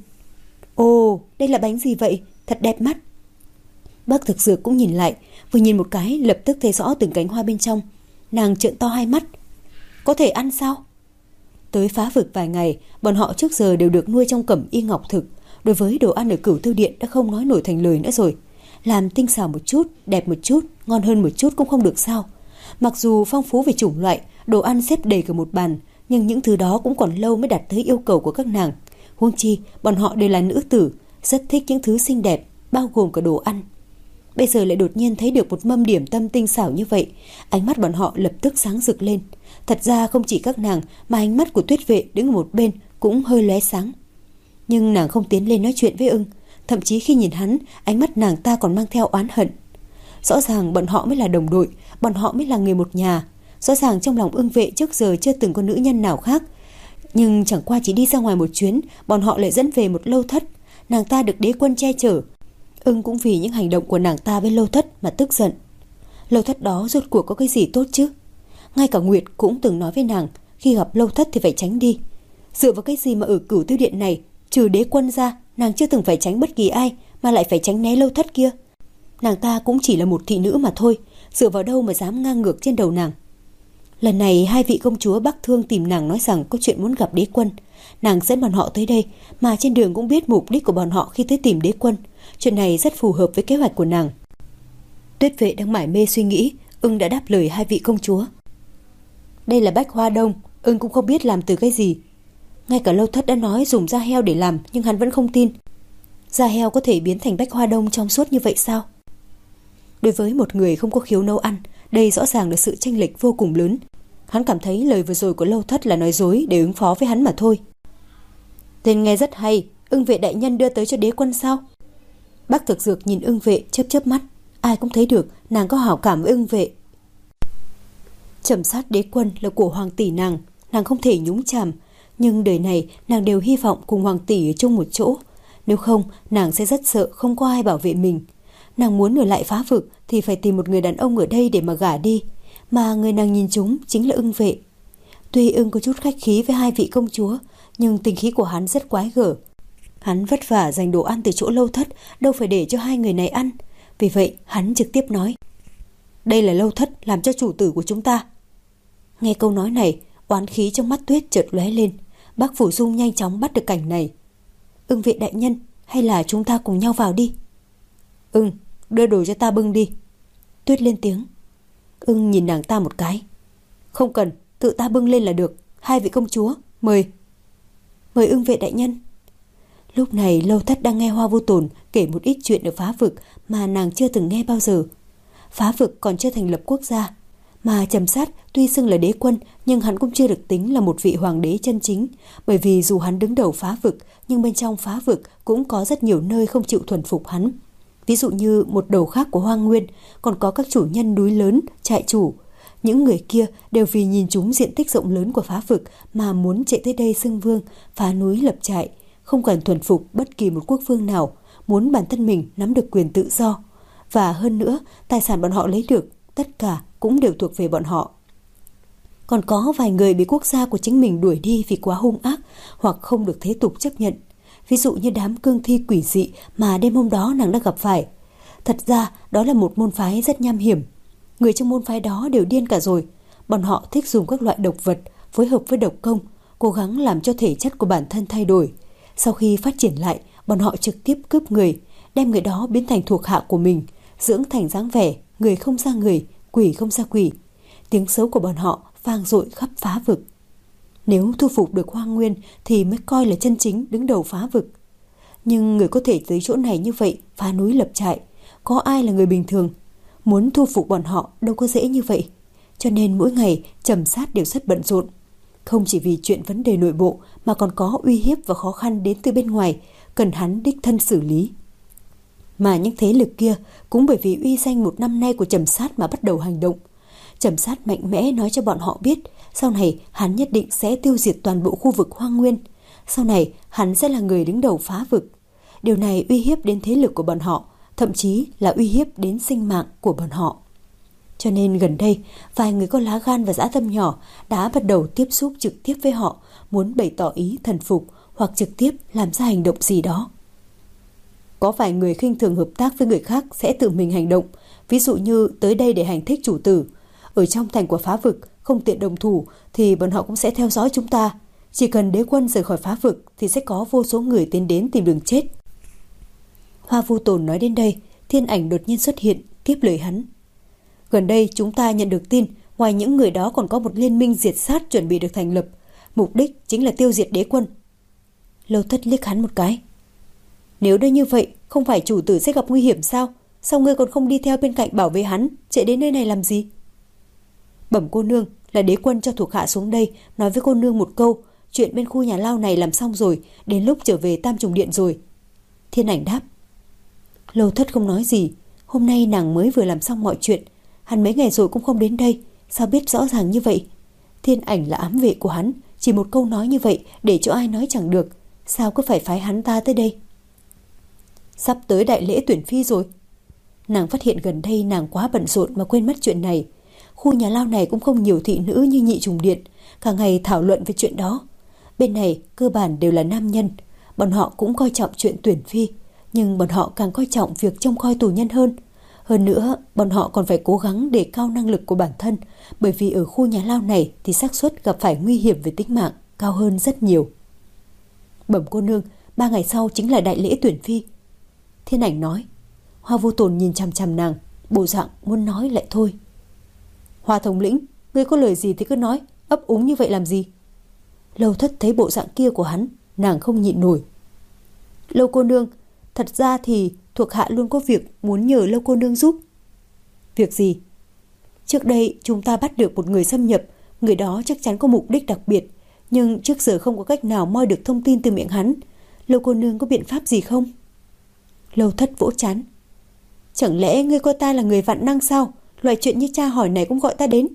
Ồ, đây là bánh gì vậy? Thật đẹp mắt. Bắc Thực Dược cũng nhìn lại, vừa nhìn một cái lập tức thấy rõ từng cánh hoa bên trong. Nàng trợn to hai mắt. Có thể ăn sao? Tới Phá Vực vài ngày, bọn họ trước giờ đều được nuôi trong Cẩm Y Ngọc Thực. Đối với đồ ăn ở Cửu Tiêu Điện đã không nói nổi thành lời nữa rồi. Làm tinh xảo một chút, đẹp một chút, ngon hơn một chút cũng không được sao? Mặc dù phong phú về chủng loại, đồ ăn xếp đầy cả một bàn, nhưng những thứ đó cũng còn lâu mới đạt tới yêu cầu của các nàng. Huống chi, bọn họ đều là nữ tử, rất thích những thứ xinh đẹp, bao gồm cả đồ ăn. Bây giờ lại đột nhiên thấy được một mâm điểm tâm tinh xảo như vậy, ánh mắt bọn họ lập tức sáng rực lên. Thật ra không chỉ các nàng, mà ánh mắt của Tuyết Vệ đứng ở một bên cũng hơi lóe sáng. Nhưng nàng không tiến lên nói chuyện với Ưng, thậm chí khi nhìn hắn, ánh mắt nàng ta còn mang theo oán hận. Rõ ràng bọn họ mới là đồng đội, bọn họ mới là người một nhà. Rõ ràng trong lòng Ưng Vệ trước giờ chưa từng có nữ nhân nào khác, nhưng chẳng qua chỉ đi ra ngoài một chuyến, bọn họ lại dẫn về một Lâu Thất. Nàng ta được đế quân che chở. Ưng cũng vì những hành động của nàng ta với Lâu Thất mà tức giận. Lâu Thất đó rốt cuộc có cái gì tốt chứ? Ngay cả Nguyệt cũng từng nói với nàng, khi gặp Lâu Thất thì phải tránh đi. Dựa vào cái gì mà ở Cửu Tiêu Điện này, trừ đế quân ra, nàng chưa từng phải tránh bất kỳ ai, mà lại phải tránh né Lâu Thất kia? Nàng ta cũng chỉ là một thị nữ mà thôi, dựa vào đâu mà dám ngang ngược trên đầu nàng? Lần này hai vị công chúa Bắc Thương tìm nàng nói rằng có chuyện muốn gặp đế quân. Nàng dẫn bọn họ tới đây, mà trên đường cũng biết mục đích của bọn họ khi tới tìm đế quân. Chuyện này rất phù hợp với kế hoạch của nàng. Tuyết Vệ đang mải mê suy nghĩ, Ưng đã đáp lời hai vị công chúa. Đây là Bách Hoa Đông, Ưng cũng không biết làm từ cái gì. Ngay cả Lâu Thất đã nói dùng da heo để làm, nhưng hắn vẫn không tin. Da heo có thể biến thành Bách Hoa Đông trong suốt như vậy sao? Đối với một người không có khiếu nấu ăn, đây rõ ràng là sự chênh lệch vô cùng lớn. Hắn cảm thấy lời vừa rồi của Lâu Thất là nói dối để ứng phó với hắn mà thôi. Tên nghe rất hay, Ưng vệ đại nhân đưa tới cho đế quân sao? Bác Thực Dược nhìn Ưng vệ chớp chớp mắt. Ai cũng thấy được nàng có hảo cảm với Ưng vệ. Trầm sát đế quân là của hoàng tỷ nàng, nàng không thể nhúng chàm. Nhưng đời này nàng đều hy vọng cùng hoàng tỷ ở chung một chỗ. Nếu không nàng sẽ rất sợ không có ai bảo vệ mình. Nàng muốn ở lại Phá Vực thì phải tìm một người đàn ông ở đây để mà gả đi. Mà người nàng nhìn chúng chính là Ưng vệ. Tuy Ưng có chút khách khí với hai vị công chúa, nhưng tình khí của hắn rất quái gở. Hắn vất vả giành đồ ăn từ chỗ Lâu Thất, đâu phải để cho hai người này ăn. Vì vậy hắn trực tiếp nói: đây là Lâu Thất làm cho chủ tử của chúng ta. Nghe câu nói này, oán khí trong mắt Tuyết chợt lóe lên. Bác Phủ Dung nhanh chóng bắt được cảnh này. Ưng vệ đại nhân, hay là chúng ta cùng nhau vào đi? Ưng, đưa đồ cho ta bưng đi. Tuyết lên tiếng. Ưng nhìn nàng ta một cái. Không cần, tự ta bưng lên là được. Hai vị công chúa, mời. Mời Ưng vệ đại nhân. Lúc này Lâu Thất đang nghe Hoa Vô Tồn kể một ít chuyện ở Phá Vực mà nàng chưa từng nghe bao giờ. Phá Vực còn chưa thành lập quốc gia, mà Trầm Sát tuy xưng là đế quân nhưng hắn cũng chưa được tính là một vị hoàng đế chân chính, bởi vì dù hắn đứng đầu Phá Vực nhưng bên trong Phá Vực cũng có rất nhiều nơi không chịu thuần phục hắn. Ví dụ như một đầu khác của Hoang Nguyên còn có các chủ nhân núi lớn, trại chủ. Những người kia đều vì nhìn chúng diện tích rộng lớn của Phá Vực mà muốn chạy tới đây xưng vương, phá núi lập trại, không cần thuần phục bất kỳ một quốc vương nào, muốn bản thân mình nắm được quyền tự do. Và hơn nữa, tài sản bọn họ lấy được, tất cả cũng đều thuộc về bọn họ. Còn có vài người bị quốc gia của chính mình đuổi đi vì quá hung ác hoặc không được thế tục chấp nhận. Ví dụ như đám cương thi quỷ dị mà đêm hôm đó nàng đã gặp phải. Thật ra đó là một môn phái rất nham hiểm. Người trong môn phái đó đều điên cả rồi. Bọn họ thích dùng các loại độc vật phối hợp với độc công, cố gắng làm cho thể chất của bản thân thay đổi. Sau khi phát triển lại, bọn họ trực tiếp cướp người, đem người đó biến thành thuộc hạ của mình, dưỡng thành dáng vẻ người không ra người, quỷ không ra quỷ. Tiếng xấu của bọn họ vang dội khắp Phá Vực. Nếu thu phục được Hoang Nguyên thì mới coi là chân chính đứng đầu Phá Vực. Nhưng người có thể tới chỗ này như vậy, phá núi lập trại, có ai là người bình thường? Muốn thu phục bọn họ đâu có dễ như vậy. Cho nên mỗi ngày Trầm Sát đều rất bận rộn. Không chỉ vì chuyện vấn đề nội bộ mà còn có uy hiếp và khó khăn đến từ bên ngoài, cần hắn đích thân xử lý. Mà những thế lực kia cũng bởi vì uy danh một năm nay của Trầm Sát mà bắt đầu hành động. Trầm Sát mạnh mẽ nói cho bọn họ biết, sau này hắn nhất định sẽ tiêu diệt toàn bộ khu vực Hoang Nguyên. Sau này hắn sẽ là người đứng đầu Phá Vực. Điều này uy hiếp đến thế lực của bọn họ, thậm chí là uy hiếp đến sinh mạng của bọn họ. Cho nên gần đây, vài người có lá gan và dã tâm nhỏ đã bắt đầu tiếp xúc trực tiếp với họ, muốn bày tỏ ý thần phục hoặc trực tiếp làm ra hành động gì đó. Có vài người khinh thường hợp tác với người khác sẽ tự mình hành động, ví dụ như tới đây để hành thích chủ tử. Ở trong thành của Phá Vực không tiện đồng thủ thì bọn họ cũng sẽ theo dõi chúng ta. Chỉ cần đế quân rời khỏi Phá Vực thì sẽ có vô số người tiến đến tìm đường chết. Hoa Vô Tồn nói đến đây, Thiên Ảnh đột nhiên xuất hiện, tiếp lời hắn. Gần đây chúng ta nhận được tin, ngoài những người đó còn có một liên minh diệt sát chuẩn bị được thành lập. Mục đích chính là tiêu diệt đế quân. Lâu Thất liếc hắn một cái. Nếu đã như vậy, không phải chủ tử sẽ gặp nguy hiểm sao? Sao ngươi còn không đi theo bên cạnh bảo vệ hắn, chạy đến nơi này làm gì? Bẩm cô nương, là đế quân cho thuộc hạ xuống đây, nói với cô nương một câu, chuyện bên khu nhà lao này làm xong rồi, đến lúc trở về Tam Trùng Điện rồi. Thiên Ảnh đáp. Lâu Thất không nói gì, hôm nay nàng mới vừa làm xong mọi chuyện, hắn mấy ngày rồi cũng không đến đây, sao biết rõ ràng như vậy? Thiên Ảnh là ám vệ của hắn, chỉ một câu nói như vậy để cho ai nói chẳng được, sao cứ phải phái hắn ta tới đây? Sắp tới đại lễ tuyển phi rồi. Nàng phát hiện gần đây nàng quá bận rộn mà quên mất chuyện này. Khu nhà lao này cũng không nhiều thị nữ như Nhị Trùng Điện, cả ngày thảo luận về chuyện đó. Bên này cơ bản đều là nam nhân, bọn họ cũng coi trọng chuyện tuyển phi, nhưng bọn họ càng coi trọng việc trông coi tù nhân hơn. Hơn nữa, bọn họ còn phải cố gắng đề cao năng lực của bản thân, bởi vì ở khu nhà lao này thì xác suất gặp phải nguy hiểm về tính mạng cao hơn rất nhiều. Bẩm cô nương, ba ngày sau chính là đại lễ tuyển phi. Thiên Ảnh nói. Hoa Vô Tồn nhìn chằm chằm nàng, bộ dạng muốn nói lại thôi. Hoa thống lĩnh, ngươi có lời gì thì cứ nói, ấp úng như vậy làm gì? Lâu Thất thấy bộ dạng kia của hắn, nàng không nhịn nổi. Lâu cô nương, thật ra thì thuộc hạ luôn có việc muốn nhờ Lâu cô nương giúp. Việc gì? Trước đây chúng ta bắt được một người xâm nhập, Người đó chắc chắn có mục đích đặc biệt, nhưng trước giờ không có cách nào moi được thông tin từ miệng hắn. Lâu cô nương có biện pháp gì không? Lâu Thất vỗ trán. Chẳng lẽ ngươi coi ta là người vạn năng sao? Loại chuyện như tra hỏi này cũng gọi ta đến.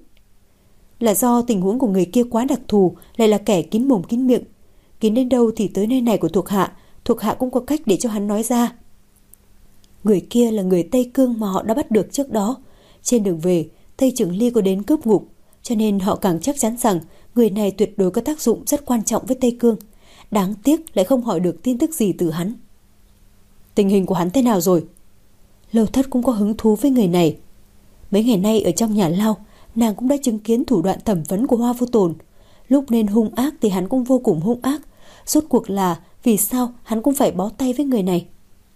Là do tình huống của người kia quá đặc thù, lại là kẻ kín mồm kín miệng. Kín đến đâu thì tới nơi này của thuộc hạ, thuộc hạ cũng có cách để cho hắn nói ra. Người kia là người Tây Cương mà họ đã bắt được trước đó. Trên đường về, Tây Trưởng Ly có đến cướp ngục, cho nên họ càng chắc chắn rằng người này tuyệt đối có tác dụng rất quan trọng với Tây Cương. Đáng tiếc lại không hỏi được tin tức gì từ hắn. Tình hình của hắn thế nào rồi? Lâu Thất cũng có hứng thú với người này. Mấy ngày nay ở trong nhà lao, nàng cũng đã chứng kiến thủ đoạn thẩm vấn của Hoa Vô Tồn. Lúc nên hung ác thì hắn cũng vô cùng hung ác. Rốt cuộc là vì sao hắn cũng phải bó tay với người này?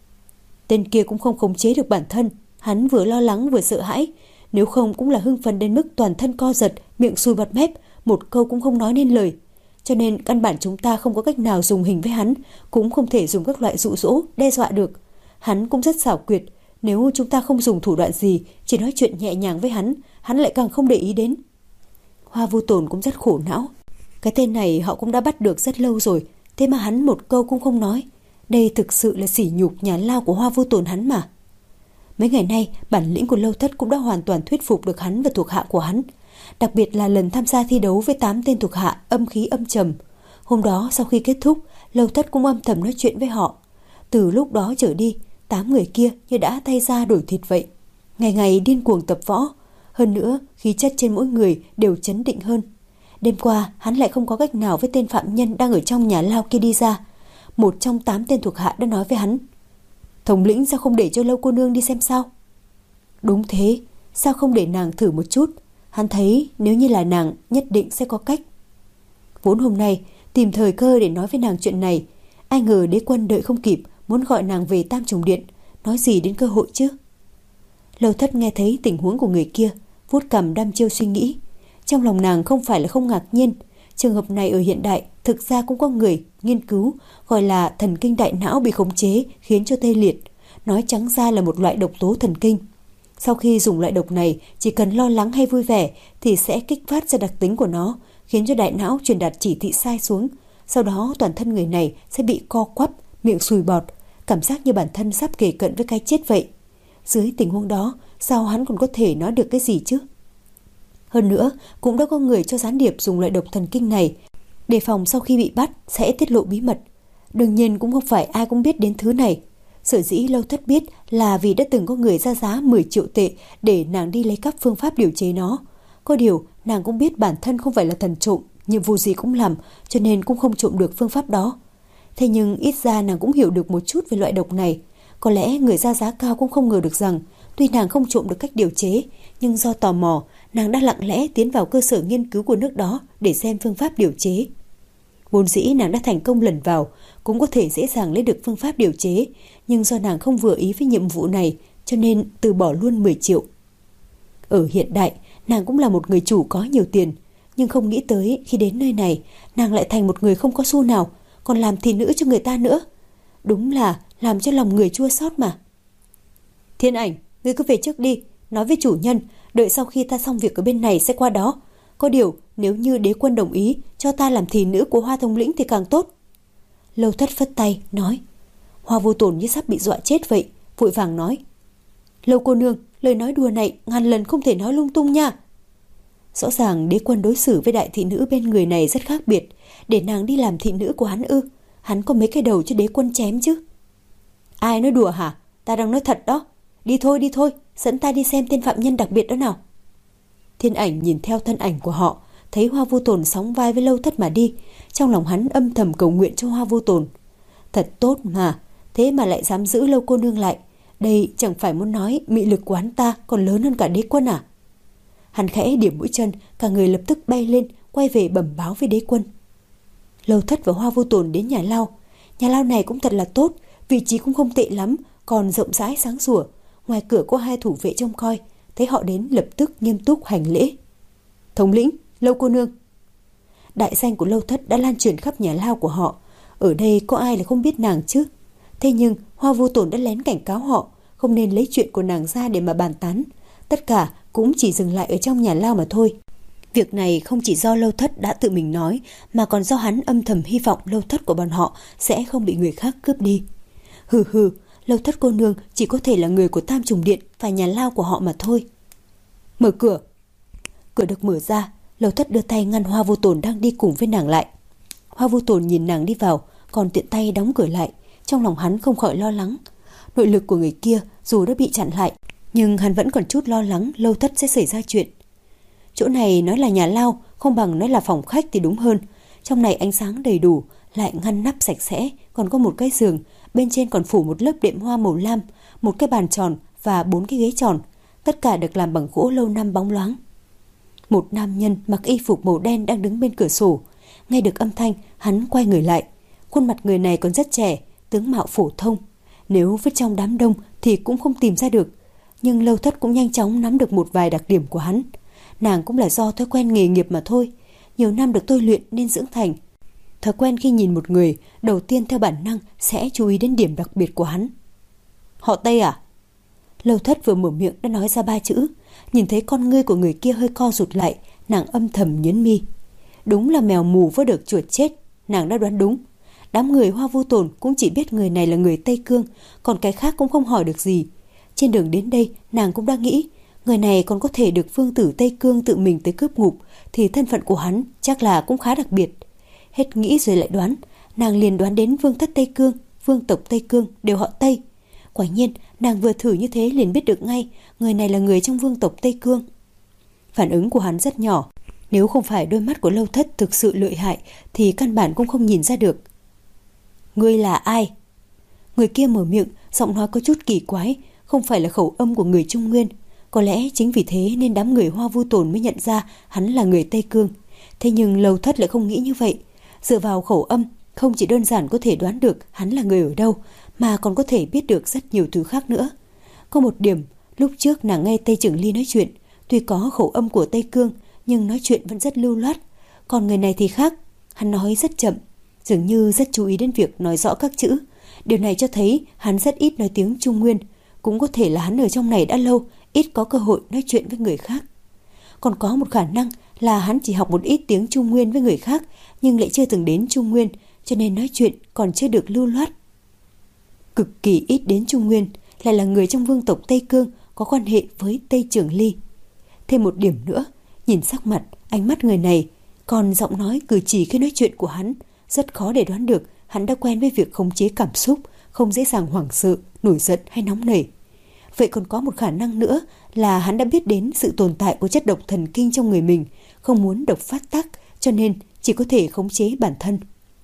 Tên kia cũng không khống chế được bản thân. Hắn vừa lo lắng vừa sợ hãi. Nếu không cũng là hưng phấn đến mức toàn thân co giật, miệng sùi bọt mép, một câu cũng không nói nên lời. Cho nên căn bản chúng ta không có cách nào dùng hình với hắn, cũng không thể dùng các loại dụ dỗ, đe dọa được. Hắn cũng rất xảo quyệt. Nếu chúng ta không dùng thủ đoạn gì, chỉ nói chuyện nhẹ nhàng với hắn, hắn lại càng không để ý đến. Hoa Vô Tồn cũng rất khổ não. Cái tên này họ cũng đã bắt được rất lâu rồi, thế mà hắn một câu cũng không nói. Đây thực sự là sỉ nhục nhà lao của Hoa Vô Tồn hắn mà. Mấy ngày nay, bản lĩnh của Lâu Thất cũng đã hoàn toàn thuyết phục được hắn và thuộc hạ của hắn. Đặc biệt là lần tham gia thi đấu với tám tên thuộc hạ âm khí âm trầm. Hôm đó sau khi kết thúc, Lâu Thất cũng âm thầm nói chuyện với họ. Từ lúc đó trở đi, tám người kia như đã thay da đổi thịt vậy. Ngày ngày điên cuồng tập võ. Hơn nữa, khí chất trên mỗi người đều chấn định hơn. Đêm qua, hắn lại không có cách nào với tên phạm nhân đang ở trong nhà lao kia đi ra. Một trong tám tên thuộc hạ đã nói với hắn: Thống lĩnh sao không để cho Lâu cô nương đi xem sao? Đúng thế, sao không để nàng thử một chút? Hắn thấy nếu như là nàng nhất định sẽ có cách. Vốn hôm nay tìm thời cơ để nói với nàng chuyện này, ai ngờ đế quân đợi không kịp, muốn gọi nàng về Tam Trùng Điện, nói gì đến cơ hội chứ? Lâu Thất nghe thấy tình huống của người kia, vuốt cằm đăm chiêu suy nghĩ. Trong lòng nàng không phải là không ngạc nhiên. Trường hợp này ở hiện đại thực ra cũng có người nghiên cứu, gọi là thần kinh đại não bị khống chế khiến cho tê liệt. Nói trắng ra là một loại độc tố thần kinh. Sau khi dùng loại độc này, chỉ cần lo lắng hay vui vẻ thì sẽ kích phát ra đặc tính của nó, khiến cho đại não truyền đạt chỉ thị sai xuống. Sau đó toàn thân người này sẽ bị co quắp, miệng sùi bọt, cảm giác như bản thân sắp kề cận với cái chết vậy. Dưới tình huống đó, sao hắn còn có thể nói được cái gì chứ? Hơn nữa, cũng đã có người cho gián điệp dùng loại độc thần kinh này, đề phòng sau khi bị bắt sẽ tiết lộ bí mật. Đương nhiên cũng không phải ai cũng biết đến thứ này. Sở dĩ Lâu Thất biết là vì đã từng có người ra giá mười triệu tệ để nàng đi lấy cắp phương pháp điều chế nó. Có điều, nàng cũng biết bản thân không phải là thần trộm, nhiệm vụ gì cũng làm, cho nên cũng không trộm được phương pháp đó. Thế nhưng ít ra nàng cũng hiểu được một chút về loại độc này. Có lẽ người ra giá cao cũng không ngờ được rằng, tuy nàng không trộm được cách điều chế, nhưng do tò mò, nàng đã lặng lẽ tiến vào cơ sở nghiên cứu của nước đó để xem phương pháp điều chế. Vốn dĩ nàng đã thành công lần vào, cũng có thể dễ dàng lấy được phương pháp điều chế, nhưng do nàng không vừa ý với nhiệm vụ này, cho nên từ bỏ luôn mười triệu. Ở hiện đại, nàng cũng là một người chủ có nhiều tiền, nhưng không nghĩ tới khi đến nơi này, nàng lại thành một người không có xu nào, còn làm thị nữ cho người ta nữa. Đúng là làm cho lòng người chua xót mà. Thiên Ảnh, ngươi cứ về trước đi, nói với chủ nhân, đợi sau khi ta xong việc ở bên này sẽ qua đó. Có điều, nếu như đế quân đồng ý cho ta làm thị nữ của Hoa thống lĩnh thì càng tốt. Lâu Thất phất tay, nói. Hoa Vô Tồn như sắp bị dọa chết vậy, vội vàng nói. Lâu cô nương, lời nói đùa này ngàn lần không thể nói lung tung nha. Rõ ràng đế quân đối xử với đại thị nữ bên người này rất khác biệt, để nàng đi làm thị nữ của hắn ư? Hắn có mấy cái đầu cho đế quân chém chứ? Ai nói đùa hả? Ta đang nói thật đó. Đi thôi, đi thôi, dẫn ta đi xem tên phạm nhân đặc biệt đó nào. Thiên Ảnh nhìn theo thân ảnh của họ, thấy Hoa Vô Tồn sóng vai với Lâu Thất mà đi, trong lòng hắn âm thầm cầu nguyện cho Hoa Vô Tồn. Thật tốt mà, thế mà lại dám giữ Lâu cô nương lại. Đây chẳng phải muốn nói mị lực của hắn ta còn lớn hơn cả đế quân à? Hắn khẽ điểm mũi chân, cả người lập tức bay lên, quay về bẩm báo với đế quân. Lâu Thất và Hoa Vô Tồn đến nhà lao. Nhà lao này cũng thật là tốt, vị trí cũng không tệ lắm, còn rộng rãi sáng sủa. Ngoài cửa có hai thủ vệ trông coi, thấy họ đến lập tức nghiêm túc hành lễ. Thống lĩnh, Lâu cô nương. Đại danh của Lâu Thất đã lan truyền khắp nhà lao của họ. Ở đây có ai là không biết nàng chứ? Thế nhưng Hoa Vô Tồn đã lén cảnh cáo họ không nên lấy chuyện của nàng ra để mà bàn tán. Tất cả cũng chỉ dừng lại ở trong nhà lao mà thôi. Việc này không chỉ do Lâu Thất đã tự mình nói, mà còn do hắn âm thầm hy vọng Lâu Thất của bọn họ sẽ không bị người khác cướp đi. Hừ hừ, Lâu Thất cô nương chỉ có thể là người của Tam Trùng Điện và nhà lao của họ mà thôi. Mở cửa. Cửa được mở ra, Lâu Thất đưa tay ngăn Hoa Vô Tồn đang đi cùng với nàng lại. Hoa Vô Tồn nhìn nàng đi vào, còn tiện tay đóng cửa lại. Trong lòng hắn không khỏi lo lắng. Nội lực của người kia dù đã bị chặn lại, nhưng hắn vẫn còn chút lo lắng Lâu Thất sẽ xảy ra chuyện. Chỗ này nói là nhà lao, không bằng nói là phòng khách thì đúng hơn. Trong này ánh sáng đầy đủ, lại ngăn nắp sạch sẽ, còn có một cái giường, bên trên còn phủ một lớp đệm hoa màu lam, một cái bàn tròn và bốn cái ghế tròn, tất cả được làm bằng gỗ lâu năm bóng loáng. Một nam nhân mặc y phục màu đen đang đứng bên cửa sổ. Nghe được âm thanh, hắn quay người lại. Khuôn mặt người này còn rất trẻ, tướng mạo phổ thông. Nếu vứt trong đám đông thì cũng không tìm ra được. Nhưng Lâu Thất cũng nhanh chóng nắm được một vài đặc điểm của hắn. Nàng cũng là do thói quen nghề nghiệp mà thôi. Nhiều năm được tôi luyện nên dưỡng thành. Thói quen khi nhìn một người, đầu tiên theo bản năng sẽ chú ý đến điểm đặc biệt của hắn. Họ Tây à? Lâu Thất vừa mở miệng đã nói ra ba chữ. Nhìn thấy con ngươi của người kia hơi co rụt lại, nàng âm thầm nhướng mi. Đúng là mèo mù vớ được chuột chết, nàng đã đoán đúng. Đám người Hoa Vô Tồn cũng chỉ biết người này là người Tây Cương, còn cái khác cũng không hỏi được gì. Trên đường đến đây, nàng cũng đang nghĩ, người này còn có thể được vương tử Tây Cương tự mình tới cướp ngục, thì thân phận của hắn chắc là cũng khá đặc biệt. Hết nghĩ rồi lại đoán, nàng liền đoán đến vương thất Tây Cương, vương tộc Tây Cương đều họ Tây. Quả nhiên, nàng vừa thử như thế liền biết được ngay, người này là người trong vương tộc Tây Cương. Phản ứng của hắn rất nhỏ, nếu không phải đôi mắt của Lâu Thất thực sự lợi hại thì căn bản cũng không nhìn ra được. Ngươi là ai? Người kia mở miệng, giọng nói có chút kỳ quái, không phải là khẩu âm của người Trung Nguyên. Có lẽ chính vì thế nên đám người Hoa Vu Tồn mới nhận ra hắn là người Tây Cương. Thế nhưng Lâu Thất lại không nghĩ như vậy. Dựa vào khẩu âm, không chỉ đơn giản có thể đoán được hắn là người ở đâu, mà còn có thể biết được rất nhiều thứ khác nữa. Có một điểm, lúc trước nàng nghe Tây Trưởng Ly nói chuyện, tuy có khẩu âm của Tây Cương, nhưng nói chuyện vẫn rất lưu loát. Còn người này thì khác, hắn nói rất chậm, dường như rất chú ý đến việc nói rõ các chữ. Điều này cho thấy hắn rất ít nói tiếng Trung Nguyên, cũng có thể là hắn ở trong này đã lâu, ít có cơ hội nói chuyện với người khác. Còn có một khả năng là hắn chỉ học một ít tiếng Trung Nguyên với người khác, nhưng lại chưa từng đến Trung Nguyên, cho nên nói chuyện còn chưa được lưu loát. Cực kỳ ít đến Trung Nguyên, lại là người trong vương tộc Tây Cương, có quan hệ với Tây Trưởng Ly. Thêm một điểm nữa, nhìn sắc mặt, ánh mắt người này, còn giọng nói cử chỉ khi nói chuyện của hắn, rất khó để đoán được hắn đã quen với việc khống chế cảm xúc, không dễ dàng hoảng sợ, nổi giận hay nóng nảy. Vậy còn có một khả năng nữa là hắn đã biết đến sự tồn tại của chất độc thần kinh trong người mình, không muốn độc phát tác, cho nên chỉ có thể khống chế bản thân.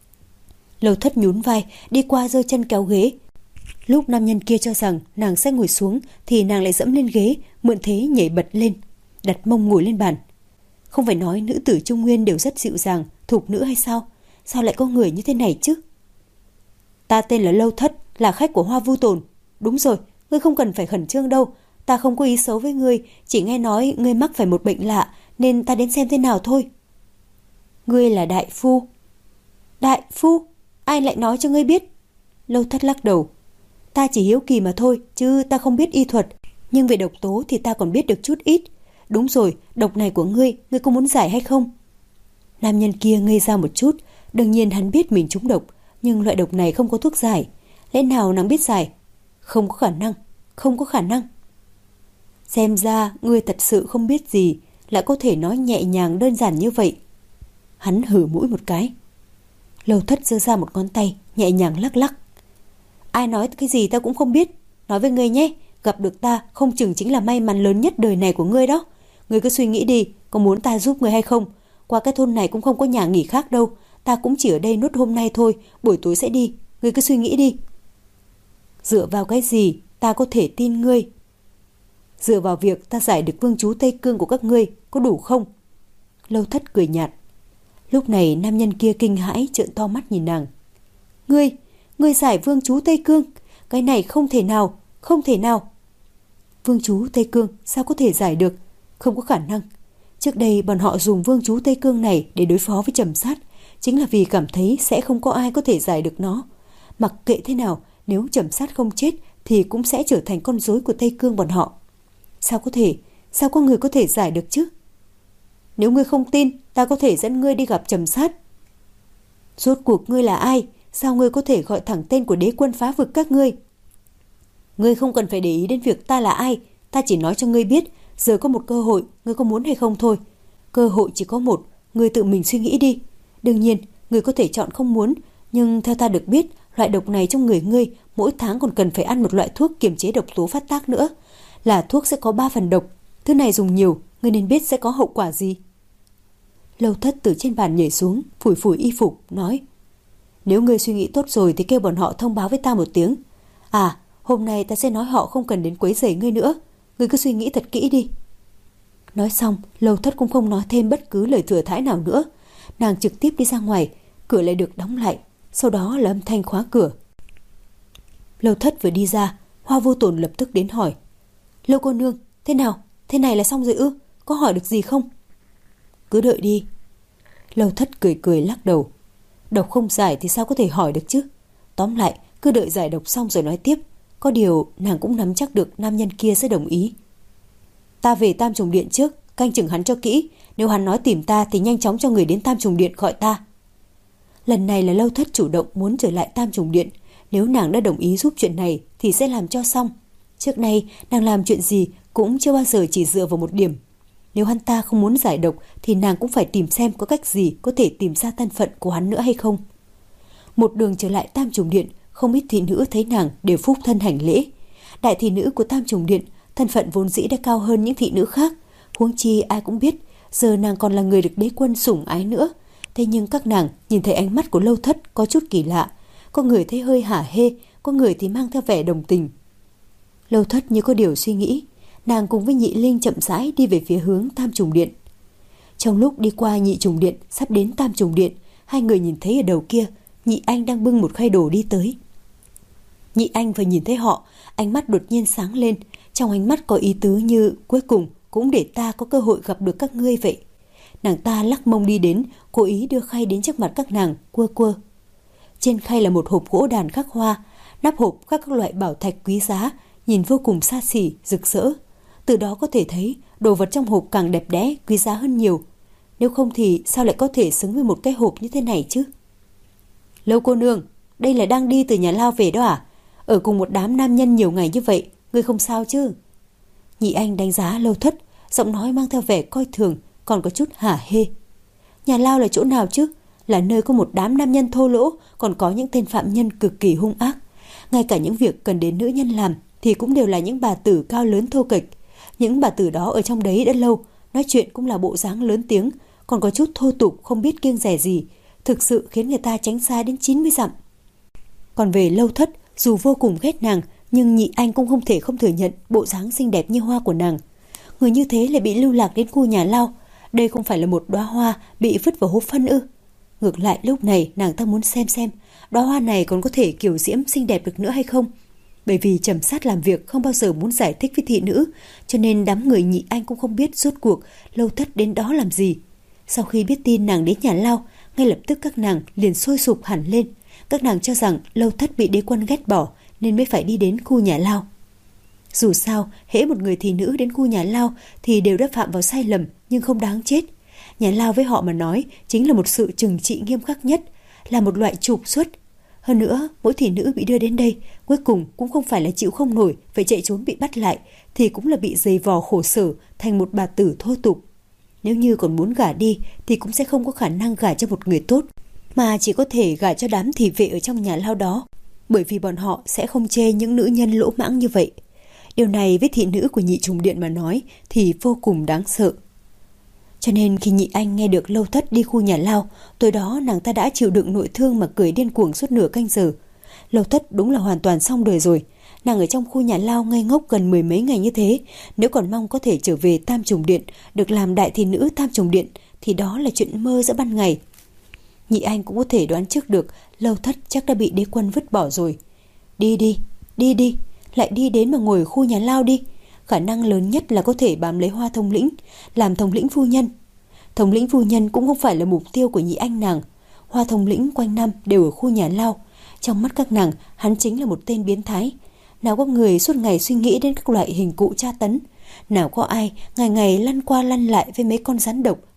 Lâu Thất nhún vai, đi qua giơ chân kéo ghế. Lúc nam nhân kia cho rằng nàng sẽ ngồi xuống thì nàng lại dẫm lên ghế, mượn thế nhảy bật lên, đặt mông ngồi lên bàn. Không phải nói nữ tử Trung Nguyên đều rất dịu dàng, thục nữ hay sao? Sao lại có người như thế này chứ? Ta tên là Lâu Thất, là khách của Hoa Vu Tồn. Đúng rồi, ngươi không cần phải khẩn trương đâu. Ta không có ý xấu với ngươi, chỉ nghe nói ngươi mắc phải một bệnh lạ nên ta đến xem thế nào thôi. Ngươi là đại phu. Đại phu? Ai lại nói cho ngươi biết? Lâu Thất lắc đầu. Ta chỉ hiếu kỳ mà thôi, chứ ta không biết y thuật. Nhưng về độc tố thì ta còn biết được chút ít. Đúng rồi, độc này của ngươi, ngươi có muốn giải hay không? Nam nhân kia ngây ra một chút. Đương nhiên hắn biết mình trúng độc, nhưng loại độc này không có thuốc giải. Lẽ nào nàng biết giải? Không có khả năng, không có khả năng. Xem ra ngươi thật sự không biết gì, lại có thể nói nhẹ nhàng đơn giản như vậy. Hắn hử mũi một cái. Lâu Thất giơ ra một ngón tay, nhẹ nhàng lắc lắc. Ai nói cái gì ta cũng không biết. Nói với ngươi nhé, gặp được ta không chừng chính là may mắn lớn nhất đời này của ngươi đó. Ngươi cứ suy nghĩ đi, có muốn ta giúp ngươi hay không? Qua cái thôn này cũng không có nhà nghỉ khác đâu. Ta cũng chỉ ở đây nốt hôm nay thôi, buổi tối sẽ đi. Ngươi cứ suy nghĩ đi. Dựa vào cái gì ta có thể tin ngươi? Dựa vào việc ta giải được vương chú Tây Cương của các ngươi, có đủ không? Lâu Thất cười nhạt. Lúc này nam nhân kia kinh hãi trợn to mắt nhìn nàng. Ngươi, ngươi giải vương chú Tây Cương? Cái này không thể nào, không thể nào. Vương chú Tây Cương sao có thể giải được? Không có khả năng. Trước đây bọn họ dùng vương chú Tây Cương này để đối phó với Trầm Sát, chính là vì cảm thấy sẽ không có ai có thể giải được nó. Mặc kệ thế nào, nếu Trầm Sát không chết thì cũng sẽ trở thành con rối của Tây Cương bọn họ. Sao có thể, sao có người có thể giải được chứ? Nếu ngươi không tin, ta có thể dẫn ngươi đi gặp Trầm Sát. Rốt cuộc ngươi là ai? Sao ngươi có thể gọi thẳng tên của đế quân phá vực các ngươi? Ngươi không cần phải để ý đến việc ta là ai. Ta chỉ nói cho ngươi biết, giờ có một cơ hội, ngươi có muốn hay không thôi. Cơ hội chỉ có một, ngươi tự mình suy nghĩ đi. Đương nhiên, ngươi có thể chọn không muốn, nhưng theo ta được biết, loại độc này trong người ngươi mỗi tháng còn cần phải ăn một loại thuốc kiềm chế độc tố phát tác nữa. Là thuốc sẽ có ba phần độc. Thứ này dùng nhiều, ngươi nên biết sẽ có hậu quả gì. Lâu Thất từ trên bàn nhảy xuống, phủi phủi y phục, nói: Nếu ngươi suy nghĩ tốt rồi thì kêu bọn họ thông báo với ta một tiếng. À, hôm nay ta sẽ nói họ không cần đến quấy rầy ngươi nữa. Ngươi cứ suy nghĩ thật kỹ đi. Nói xong, Lâu Thất cũng không nói thêm bất cứ lời thừa thãi nào nữa. Nàng trực tiếp đi ra ngoài, cửa lại được đóng lại. Sau đó là âm thanh khóa cửa. Lâu Thất vừa đi ra, Hoa Vô Tồn lập tức đến hỏi: Lâu cô nương, thế nào? Thế này là xong rồi ư? Có hỏi được gì không? Cứ đợi đi. Lâu Thất cười cười lắc đầu. Độc không giải thì sao có thể hỏi được chứ? Tóm lại, cứ đợi giải độc xong rồi nói tiếp. Có điều nàng cũng nắm chắc được nam nhân kia sẽ đồng ý. Ta về Tam Trùng Điện trước, canh chừng hắn cho kỹ. Nếu hắn nói tìm ta thì nhanh chóng cho người đến Tam Trùng Điện gọi ta. Lần này là Lâu Thất chủ động muốn trở lại Tam Trùng Điện. Nếu nàng đã đồng ý giúp chuyện này thì sẽ làm cho xong. Trước nay nàng làm chuyện gì cũng chưa bao giờ chỉ dựa vào một điểm. Nếu hắn ta không muốn giải độc thì nàng cũng phải tìm xem có cách gì có thể tìm ra thân phận của hắn nữa hay không. Một đường trở lại Tam Trùng Điện, không ít thị nữ thấy nàng đều phúc thân hành lễ. Đại thị nữ của Tam Trùng Điện, thân phận vốn dĩ đã cao hơn những thị nữ khác. Huống chi ai cũng biết, giờ nàng còn là người được đế quân sủng ái nữa. Thế nhưng các nàng nhìn thấy ánh mắt của Lâu Thất có chút kỳ lạ. Có người thấy hơi hả hê, có người thì mang theo vẻ đồng tình. Lâu Thất như có điều suy nghĩ, nàng cùng với Nhị Linh chậm rãi đi về phía hướng Tam Trùng Điện. Trong lúc đi qua Nhị Trùng Điện, sắp đến Tam Trùng Điện, hai người nhìn thấy ở đầu kia, Nhị Anh đang bưng một khay đồ đi tới. Nhị Anh vừa nhìn thấy họ, ánh mắt đột nhiên sáng lên, trong ánh mắt có ý tứ như cuối cùng cũng để ta có cơ hội gặp được các ngươi vậy. Nàng ta lắc mông đi đến, cố ý đưa khay đến trước mặt các nàng, quơ quơ. Trên khay là một hộp gỗ đàn khắc hoa, nắp hộp khắc các loại bảo thạch quý giá, nhìn vô cùng xa xỉ, rực rỡ. Từ đó có thể thấy đồ vật trong hộp càng đẹp đẽ, quý giá hơn nhiều. Nếu không thì sao lại có thể xứng với một cái hộp như thế này chứ? Lâu cô nương, đây là đang đi từ nhà lao về đó à? Ở cùng một đám nam nhân nhiều ngày như vậy, ngươi không sao chứ? Nhị Anh đánh giá Lâu Thất, giọng nói mang theo vẻ coi thường, còn có chút hả hê. Nhà lao là chỗ nào chứ? Là nơi có một đám nam nhân thô lỗ, còn có những tên phạm nhân cực kỳ hung ác. Ngay cả những việc cần đến nữ nhân làm thì cũng đều là những bà tử cao lớn thô kệch. Những bà tử đó ở trong đấy đã lâu, nói chuyện cũng là bộ dáng lớn tiếng, còn có chút thô tục không biết kiêng dè gì, thực sự khiến người ta tránh xa đến chín mươi dặm. Còn về Lâu Thất, dù vô cùng ghét nàng, nhưng Nhị Anh cũng không thể không thừa nhận bộ dáng xinh đẹp như hoa của nàng. Người như thế lại bị lưu lạc đến khu nhà lao, đây không phải là một đóa hoa bị vứt vào hố phân ư? Ngược lại lúc này nàng ta muốn xem xem đóa hoa này còn có thể kiều diễm xinh đẹp được nữa hay không. Bởi vì Trầm Sát làm việc không bao giờ muốn giải thích với thị nữ, cho nên đám người Nhị Anh cũng không biết rốt cuộc Lâu Thất đến đó làm gì. Sau khi biết tin nàng đến nhà lao, ngay lập tức các nàng liền sôi sục hẳn lên. Các nàng cho rằng Lâu Thất bị đế quân ghét bỏ nên mới phải đi đến khu nhà lao. Dù sao, hễ một người thị nữ đến khu nhà lao thì đều đã phạm vào sai lầm nhưng không đáng chết. Nhà lao với họ mà nói chính là một sự trừng trị nghiêm khắc nhất, là một loại trục xuất. Hơn nữa, mỗi thị nữ bị đưa đến đây, cuối cùng cũng không phải là chịu không nổi, phải chạy trốn bị bắt lại, thì cũng là bị giày vò khổ sở thành một bà tử thô tục. Nếu như còn muốn gả đi, thì cũng sẽ không có khả năng gả cho một người tốt, mà chỉ có thể gả cho đám thị vệ ở trong nhà lao đó, bởi vì bọn họ sẽ không chê những nữ nhân lỗ mãng như vậy. Điều này với thị nữ của Nhị Trùng Điện mà nói thì vô cùng đáng sợ. Cho nên khi Nhị Anh nghe được Lâu Thất đi khu nhà lao, tối đó nàng ta đã chịu đựng nội thương mà cười điên cuồng suốt nửa canh giờ. Lâu Thất đúng là hoàn toàn xong đời rồi. Nàng ở trong khu nhà lao ngây ngốc gần mười mấy ngày như thế, nếu còn mong có thể trở về Tam Trùng Điện, được làm đại thị nữ Tam Trùng Điện, thì đó là chuyện mơ giữa ban ngày. Nhị Anh cũng có thể đoán trước được Lâu Thất chắc đã bị đế quân vứt bỏ rồi. Đi đi, đi đi, lại đi đến mà ngồi ở khu nhà lao đi. Khả năng lớn nhất là có thể bám lấy Hoa thống lĩnh, làm thống lĩnh phu nhân. Thống lĩnh phu nhân cũng không phải là mục tiêu của Nhị Anh nàng. Hoa thống lĩnh quanh năm đều ở khu nhà lao. Trong mắt các nàng, hắn chính là một tên biến thái. Nào có người suốt ngày suy nghĩ đến các loại hình cụ tra tấn. Nào có ai ngày ngày lăn qua lăn lại với mấy con rắn độc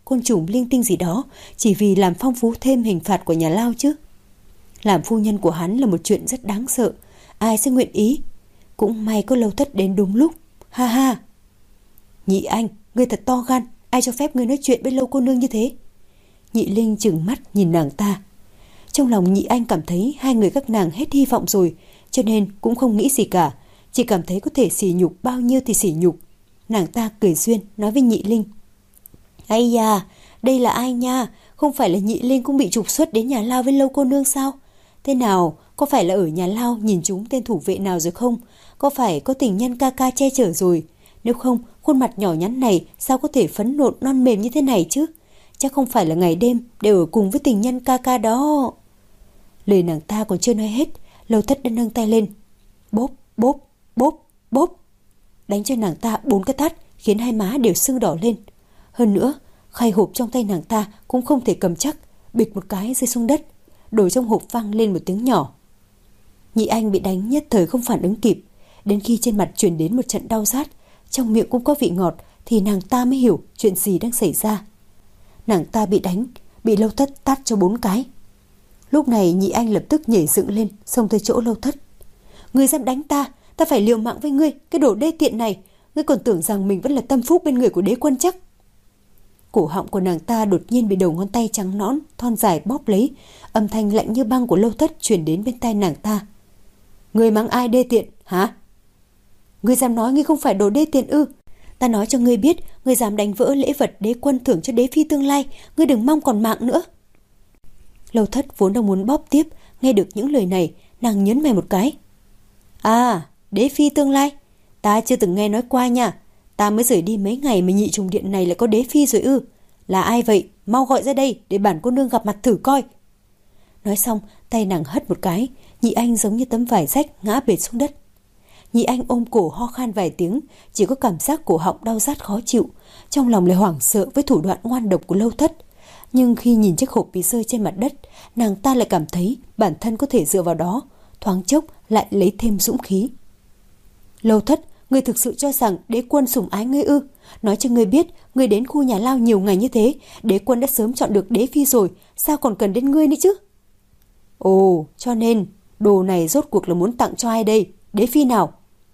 côn trùng linh tinh gì đó, chỉ vì làm phong phú thêm hình phạt của nhà lao chứ. Làm phu nhân của hắn là một chuyện rất đáng sợ, ai sẽ nguyện ý. Cũng may có Lâu Thất đến đúng lúc. Ha ha. Nhị anh, ngươi thật to gan, ai cho phép ngươi nói chuyện với Lâu cô nương như thế? Nhị Linh trừng mắt nhìn nàng ta. Trong lòng Nhị Anh cảm thấy hai người các nàng hết hy vọng rồi, cho nên cũng không nghĩ gì cả, chỉ cảm thấy có thể sỉ nhục bao nhiêu thì sỉ nhục. Nàng ta cười duyên nói với Nhị Linh: "Ây da, đây là ai nha? Không phải là Nhị Linh cũng bị trục xuất đến nhà lao với Lâu cô nương sao? Thế nào, có phải là ở nhà lao nhìn trúng tên thủ vệ nào rồi không? Có phải có tình nhân ca ca che chở rồi? Nếu không, khuôn mặt nhỏ nhắn này sao có thể phấn nộn non mềm như thế này chứ? Chắc không phải là ngày đêm đều ở cùng với tình nhân ca ca đó." Lời nàng ta còn chưa nói hết, Lâu Thất đã nâng tay lên, bốp bốp bốp bốp, đánh cho nàng ta bốn cái tát, khiến hai má đều sưng đỏ lên. Hơn nữa, khay hộp trong tay nàng ta cũng không thể cầm chắc, bịch một cái rơi xuống đất, đồ trong hộp vang lên một tiếng nhỏ. Nhị Anh bị đánh nhất thời không phản ứng kịp, đến khi trên mặt truyền đến một trận đau rát, trong miệng cũng có vị ngọt, thì nàng ta mới hiểu chuyện gì đang xảy ra. Nàng ta bị đánh, bị Lâu Thất tát cho bốn cái. Lúc này Nhị Anh lập tức nhảy dựng lên, xông tới chỗ Lâu Thất. "Ngươi dám đánh ta, ta phải liều mạng với ngươi, cái đồ đê tiện này. Ngươi còn tưởng rằng mình vẫn là tâm phúc bên người của đế quân chắc?" Cổ họng của nàng ta đột nhiên bị đầu ngón tay trắng nõn thon dài bóp lấy, âm thanh lạnh như băng của Lâu Thất truyền đến bên tai nàng ta. "Ngươi mắng ai đê tiện hả? Ngươi dám nói ngươi không phải đồ đê tiện ư? Ta nói cho ngươi biết, ngươi dám đánh vỡ lễ vật đế quân thưởng cho đế phi tương lai, ngươi đừng mong còn mạng nữa." Lâu Thất vốn đang muốn bóp tiếp, nghe được những lời này, nàng nhớn mày một cái. "À, đế phi tương lai? Ta chưa từng nghe nói qua nha. Ta mới rời đi mấy ngày mà Nhị Trùng Điện này lại có đế phi rồi ư? Là ai vậy? Mau gọi ra đây để bản cô nương gặp mặt thử coi." Nói xong, tay nàng hất một cái, Nhị Anh giống như tấm vải rách ngã bệt xuống đất. Nhị Anh ôm cổ ho khan vài tiếng, chỉ có cảm giác cổ họng đau rát khó chịu, trong lòng lại hoảng sợ với thủ đoạn ngoan độc của Lâu Thất. Nhưng khi nhìn chiếc hộp bị rơi trên mặt đất, nàng ta lại cảm thấy bản thân có thể dựa vào đó, thoáng chốc lại lấy thêm dũng khí. "Lâu Thất, ngươi thực sự cho rằng đế quân sủng ái ngươi ư? Nói cho ngươi biết, ngươi đến khu nhà lao nhiều ngày như thế, đế quân đã sớm chọn được đế phi rồi, sao còn cần đến ngươi nữa chứ?" "Ồ, cho nên đồ này rốt cuộc là muốn tặng cho ai đây? Đế phi nào?"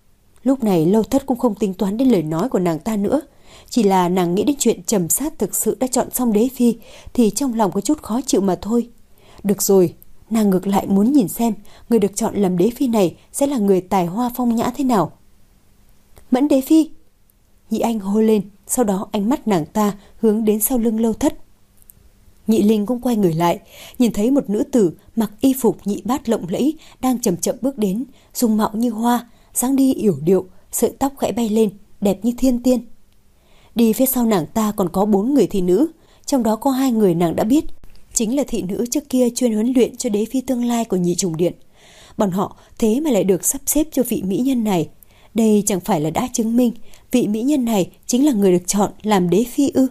Lúc này Lâu Thất cũng không tính toán đến lời nói của nàng ta nữa, chỉ là nàng nghĩ đến chuyện Trầm Sát thực sự đã chọn xong đế phi thì trong lòng có chút khó chịu mà thôi. Được rồi, nàng ngược lại muốn nhìn xem người được chọn làm đế phi này sẽ là người tài hoa phong nhã thế nào. "Mẫn đế phi!" Nhị Anh hô lên, sau đó ánh mắt nàng ta hướng đến sau lưng Lâu Thất. Nhị Linh cũng quay người lại, nhìn thấy một nữ tử mặc y phục nhị bát lộng lẫy đang chậm chậm bước đến, dung mạo như hoa, dáng đi yểu điệu, sợi tóc khẽ bay lên, đẹp như thiên tiên. Đi phía sau nàng ta còn có bốn người thị nữ, trong đó có hai người nàng đã biết, chính là thị nữ trước kia chuyên huấn luyện cho đế phi tương lai của Nhị Trùng Điện. Bọn họ thế mà lại được sắp xếp cho vị mỹ nhân này, đây chẳng phải là đã chứng minh vị mỹ nhân này chính là người được chọn làm đế phi ư?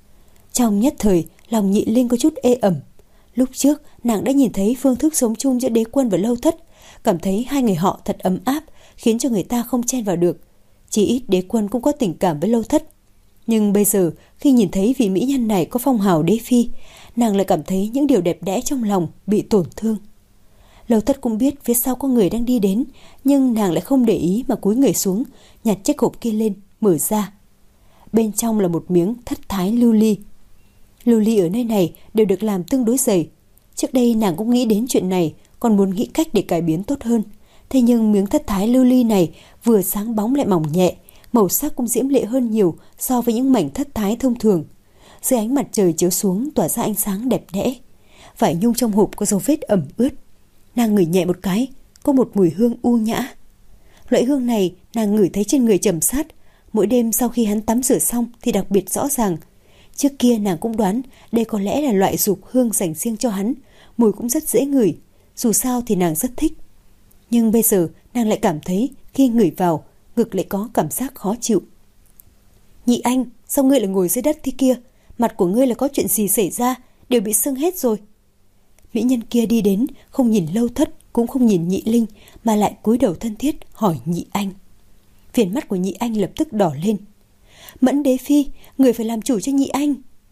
Trong nhất thời, lòng Nhị Linh có chút ê ẩm. Lúc trước, nàng đã nhìn thấy phương thức sống chung giữa đế quân và Lâu Thất, cảm thấy hai người họ thật ấm áp, khiến cho người ta không chen vào được. Chỉ ít đế quân cũng có tình cảm với Lâu Thất. Nhưng bây giờ, khi nhìn thấy vị mỹ nhân này có phong hào đế phi, nàng lại cảm thấy những điều đẹp đẽ trong lòng bị tổn thương. Lâu Thất cũng biết phía sau có người đang đi đến, nhưng nàng lại không để ý mà cúi người xuống, nhặt chiếc hộp kia lên, mở ra. Bên trong là một miếng thất thái lưu ly. Lưu ly ở nơi này đều được làm tương đối dày. Trước đây nàng cũng nghĩ đến chuyện này, còn muốn nghĩ cách để cải biến tốt hơn. Thế nhưng miếng thất thái lưu ly này vừa sáng bóng lại mỏng nhẹ, màu sắc cũng diễm lệ hơn nhiều so với những mảnh thất thái thông thường. Dưới ánh mặt trời chiếu xuống tỏa ra ánh sáng đẹp đẽ. Vải nhung trong hộp có dấu vết ẩm ướt. Nàng ngửi nhẹ một cái, có một mùi hương u nhã. Loại hương này nàng ngửi thấy trên người Trầm Sát, mỗi đêm sau khi hắn tắm rửa xong thì đặc biệt rõ ràng. Trước kia nàng cũng đoán đây có lẽ là loại dục hương dành riêng cho hắn, mùi cũng rất dễ ngửi, dù sao thì nàng rất thích. Nhưng bây giờ nàng lại cảm thấy khi ngửi vào, ngực lại có cảm giác khó chịu. "Nhị Anh, sao ngươi lại ngồi dưới đất thế kia? Mặt của ngươi là có chuyện gì xảy ra, đều bị sưng hết rồi." Mỹ nhân kia đi đến, không nhìn Lâu Thất, cũng không nhìn Nhị Linh, mà lại cúi đầu thân thiết hỏi Nhị Anh. Viền mắt của Nhị Anh lập tức đỏ lên. "Mẫn đế phi, người phải làm chủ cho Nhị Anh."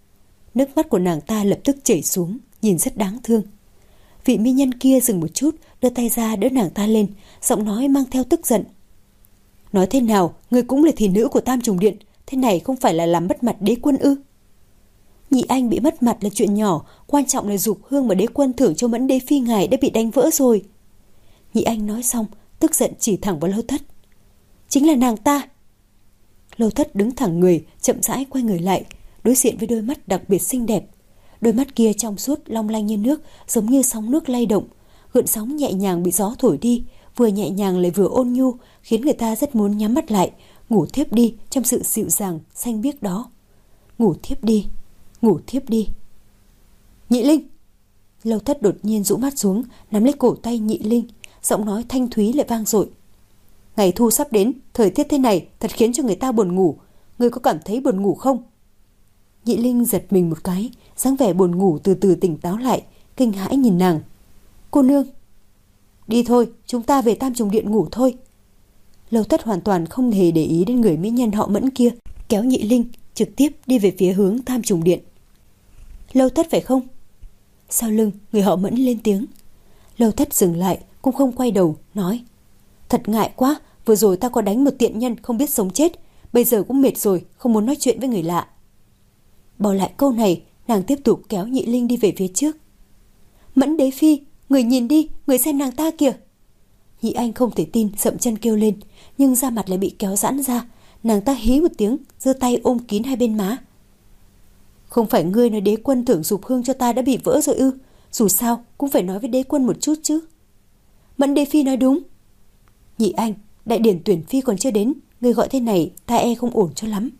Nước mắt của nàng ta lập tức chảy xuống, nhìn rất đáng thương. Vị mỹ nhân kia dừng một chút, đưa tay ra đỡ nàng ta lên, giọng nói mang theo tức giận. Nói thế nào, ngươi cũng là thị nữ của Tam Trùng Điện, thế này không phải là làm mất mặt đế quân ư? Nhị Anh bị mất mặt là chuyện nhỏ, quan trọng là dục hương mà đế quân thưởng cho Mẫn Đế Phi ngài đã bị đánh vỡ rồi. Nhị Anh nói xong, tức giận chỉ thẳng vào Lâu Thất. Chính là nàng ta. Lâu Thất đứng thẳng người, chậm rãi quay người lại, đối diện với đôi mắt đặc biệt xinh đẹp. Đôi mắt kia trong suốt long lanh như nước, giống như sóng nước lay động, gợn sóng nhẹ nhàng bị gió thổi đi, vừa nhẹ nhàng lại vừa ôn nhu, khiến người ta rất muốn nhắm mắt lại, ngủ thiếp đi trong sự dịu dàng xanh biếc đó. Ngủ thiếp đi, ngủ thiếp đi. Nhị Linh! Lâu Thất đột nhiên rũ mắt xuống, nắm lấy cổ tay Nhị Linh, giọng nói thanh thúy lại vang dội. Ngày thu sắp đến, thời tiết thế này thật khiến cho người ta buồn ngủ. Ngươi có cảm thấy buồn ngủ không? Nhị Linh giật mình một cái, dáng vẻ buồn ngủ từ từ tỉnh táo lại, kinh hãi nhìn nàng. Cô nương! Đi thôi, chúng ta về Tam Trùng Điện ngủ thôi. Lâu Thất hoàn toàn không hề để ý đến người mỹ nhân họ Mẫn kia, kéo Nhị Linh trực tiếp đi về phía hướng Tam Trùng Điện. Lâu Thất phải không? Sau lưng người họ Mẫn lên tiếng. Lâu Thất dừng lại, cũng không quay đầu, nói. Thật ngại quá, vừa rồi ta có đánh một tiện nhân không biết sống chết, bây giờ cũng mệt rồi, không muốn nói chuyện với người lạ. Bỏ lại câu này, nàng tiếp tục kéo Nhị Linh đi về phía trước. Mẫn Đế Phi, người nhìn đi, người xem nàng ta kìa. Nhị Anh không thể tin, dậm chân kêu lên, nhưng da mặt lại bị kéo giãn ra. Nàng ta hí một tiếng, giơ tay ôm kín hai bên má. Không phải ngươi nói đế quân thưởng dục hương cho ta đã bị vỡ rồi ư? Dù sao cũng phải nói với đế quân một chút chứ. Mẫn Đế Phi nói đúng. Nhị Anh, đại điển tuyển phi còn chưa đến, người gọi thế này ta e không ổn cho lắm.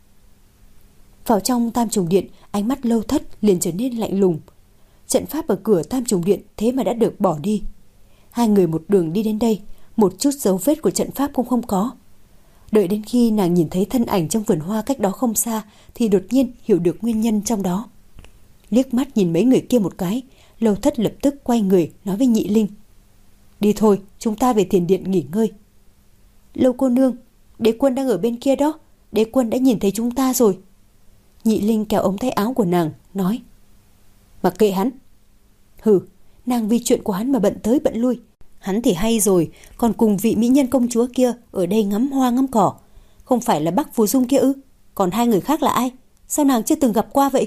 Vào trong Tam Trùng Điện, ánh mắt Lâu Thất liền trở nên lạnh lùng. Trận pháp ở cửa Tam Trùng Điện thế mà đã được bỏ đi. Hai người một đường đi đến đây, một chút dấu vết của trận pháp cũng không có. Đợi đến khi nàng nhìn thấy thân ảnh trong vườn hoa cách đó không xa thì đột nhiên hiểu được nguyên nhân trong đó. Liếc mắt nhìn mấy người kia một cái, Lâu Thất lập tức quay người nói với Nhị Linh. Đi thôi, chúng ta về tiền điện nghỉ ngơi. Lâu cô nương, đế quân đang ở bên kia đó, đế quân đã nhìn thấy chúng ta rồi. Nhị Linh kéo ống tay áo của nàng, nói. Mặc kệ hắn. Hừ, nàng vì chuyện của hắn mà bận tới bận lui. Hắn thì hay rồi, còn cùng vị mỹ nhân công chúa kia ở đây ngắm hoa ngắm cỏ. Không phải là Bắc Phù Dung kia ư? Còn hai người khác là ai? Sao nàng chưa từng gặp qua vậy?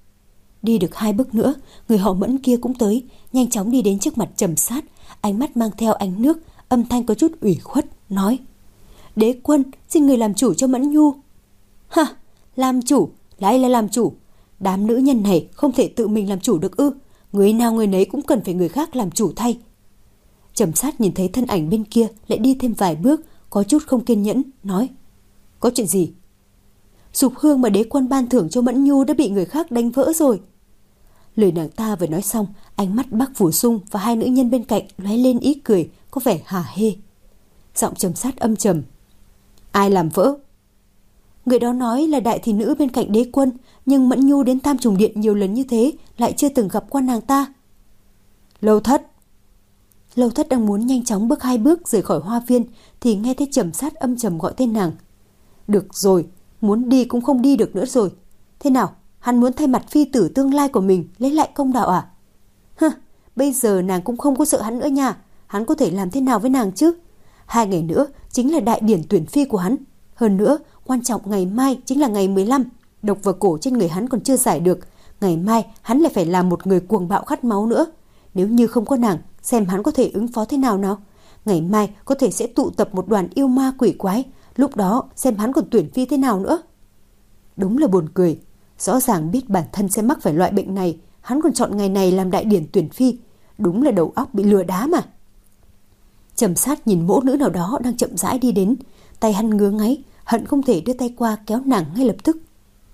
Đi được hai bước nữa, người họ Mẫn kia cũng tới, nhanh chóng đi đến trước mặt Trầm Sát, ánh mắt mang theo ánh nước, âm thanh có chút ủy khuất, nói. Đế quân, xin người làm chủ cho Mẫn Nhu. Ha, làm chủ, lại là làm chủ. Đám nữ nhân này không thể tự mình làm chủ được ư? Người nào người nấy cũng cần phải người khác làm chủ thay. Trầm Sát nhìn thấy thân ảnh bên kia lại đi thêm vài bước, có chút không kiên nhẫn, nói. Có chuyện gì? Dục hương mà đế quân ban thưởng cho Mẫn Nhu đã bị người khác đánh vỡ rồi. Lời nàng ta vừa nói xong, ánh mắt Bắc Phủ Sung và hai nữ nhân bên cạnh lóe lên ý cười, có vẻ hả hê. Giọng Trầm Sát âm trầm. Ai làm vỡ? Người đó nói là đại thị nữ bên cạnh đế quân, nhưng Mẫn Nhu đến Tam Trùng Điện nhiều lần như thế, lại chưa từng gặp qua nàng ta. Lâu Thất. Lâu Thất đang muốn nhanh chóng bước hai bước rời khỏi hoa viên, thì nghe thấy Trầm Sát âm trầm gọi tên nàng. Được rồi, muốn đi cũng không đi được nữa rồi. Thế nào, hắn muốn thay mặt phi tử tương lai của mình lấy lại công đạo à? Hơ, bây giờ nàng cũng không có sợ hắn nữa nha. Hắn có thể làm thế nào với nàng chứ? Hai ngày nữa chính là đại điển tuyển phi của hắn. Hơn nữa, quan trọng ngày mai chính là ngày mười lăm. Độc và cổ trên người hắn còn chưa giải được. Ngày mai hắn lại phải làm một người cuồng bạo khát máu nữa. Nếu như không có nàng, xem hắn có thể ứng phó thế nào nào. Ngày mai có thể sẽ tụ tập một đoàn yêu ma quỷ quái. Lúc đó xem hắn còn tuyển phi thế nào nữa. Đúng là buồn cười. Rõ ràng biết bản thân sẽ mắc phải loại bệnh này, hắn còn chọn ngày này làm đại điển tuyển phi. Đúng là đầu óc bị lừa đá mà. Trầm Sát nhìn mỗ nữ nào đó đang chậm rãi đi đến, tay hắn ngứa ngáy, hận không thể đưa tay qua kéo nàng ngay lập tức.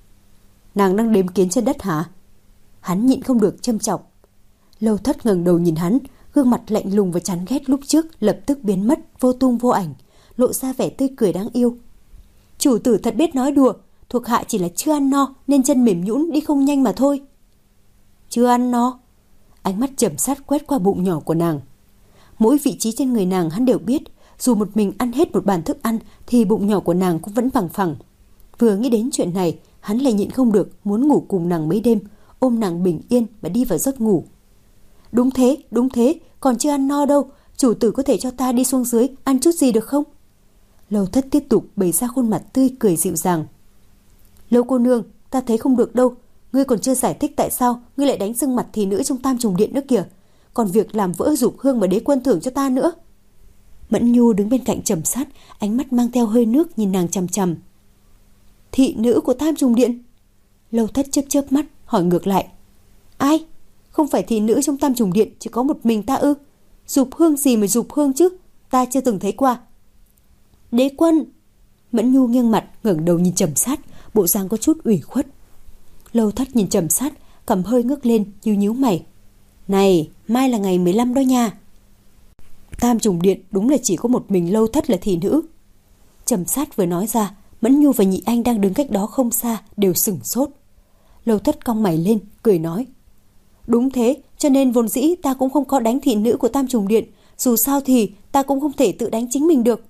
Nàng đang đếm kiến trên đất hả? Hắn nhịn không được châm chọc. Lâu Thất ngẩng đầu nhìn hắn, gương mặt lạnh lùng và chán ghét lúc trước lập tức biến mất vô tung vô ảnh, lộ ra vẻ tươi cười đáng yêu. Chủ tử thật biết nói đùa, thuộc hạ chỉ là chưa ăn no nên chân mềm nhũn đi không nhanh mà thôi. Chưa ăn no? Ánh mắt Trầm Sát quét qua bụng nhỏ của nàng. Mỗi vị trí trên người nàng hắn đều biết, dù một mình ăn hết một bàn thức ăn thì bụng nhỏ của nàng cũng vẫn phẳng phẳng. Vừa nghĩ đến chuyện này, hắn lại nhịn không được muốn ngủ cùng nàng mấy đêm, ôm nàng bình yên mà đi vào giấc ngủ. Đúng thế, đúng thế, còn chưa ăn no đâu, chủ tử có thể cho ta đi xuống dưới ăn chút gì được không? Lâu Thất tiếp tục bày ra khuôn mặt tươi cười dịu dàng. Lâu cô nương, ta thấy không được đâu, ngươi còn chưa giải thích tại sao ngươi lại đánh sưng mặt thị nữ trong Tam Trùng Điện nữa kìa, còn việc làm vỡ dục hương mà đế quân thưởng cho ta nữa. Mẫn Nhu đứng bên cạnh Trầm Sát, ánh mắt mang theo hơi nước nhìn nàng chằm chằm. Thị nữ của Tam Trùng Điện? Lâu Thất chớp chớp mắt hỏi ngược lại. Ai? Không phải thị nữ trong Tam Trùng Điện chỉ có một mình ta ư? Dục hương gì mà dục hương chứ, ta chưa từng thấy qua. Đế quân! Mẫn Nhu nghiêng mặt ngẩng đầu nhìn Trầm Sát, bộ dáng có chút ủy khuất. Lâu Thất nhìn Trầm Sát, cầm hơi ngước lên, nhíu nhíu mày. Này, mai là ngày mười lăm đó nha. Tam Trùng Điện đúng là chỉ có một mình Lâu Thất là thị nữ. Trầm Sát vừa nói ra, Mẫn Nhu và Nhị Anh đang đứng cách đó không xa đều sửng sốt. Lâu Thất cong mày lên, cười nói. Đúng thế, cho nên vốn dĩ ta cũng không có đánh thị nữ của Tam Trùng Điện, dù sao thì ta cũng không thể tự đánh chính mình được.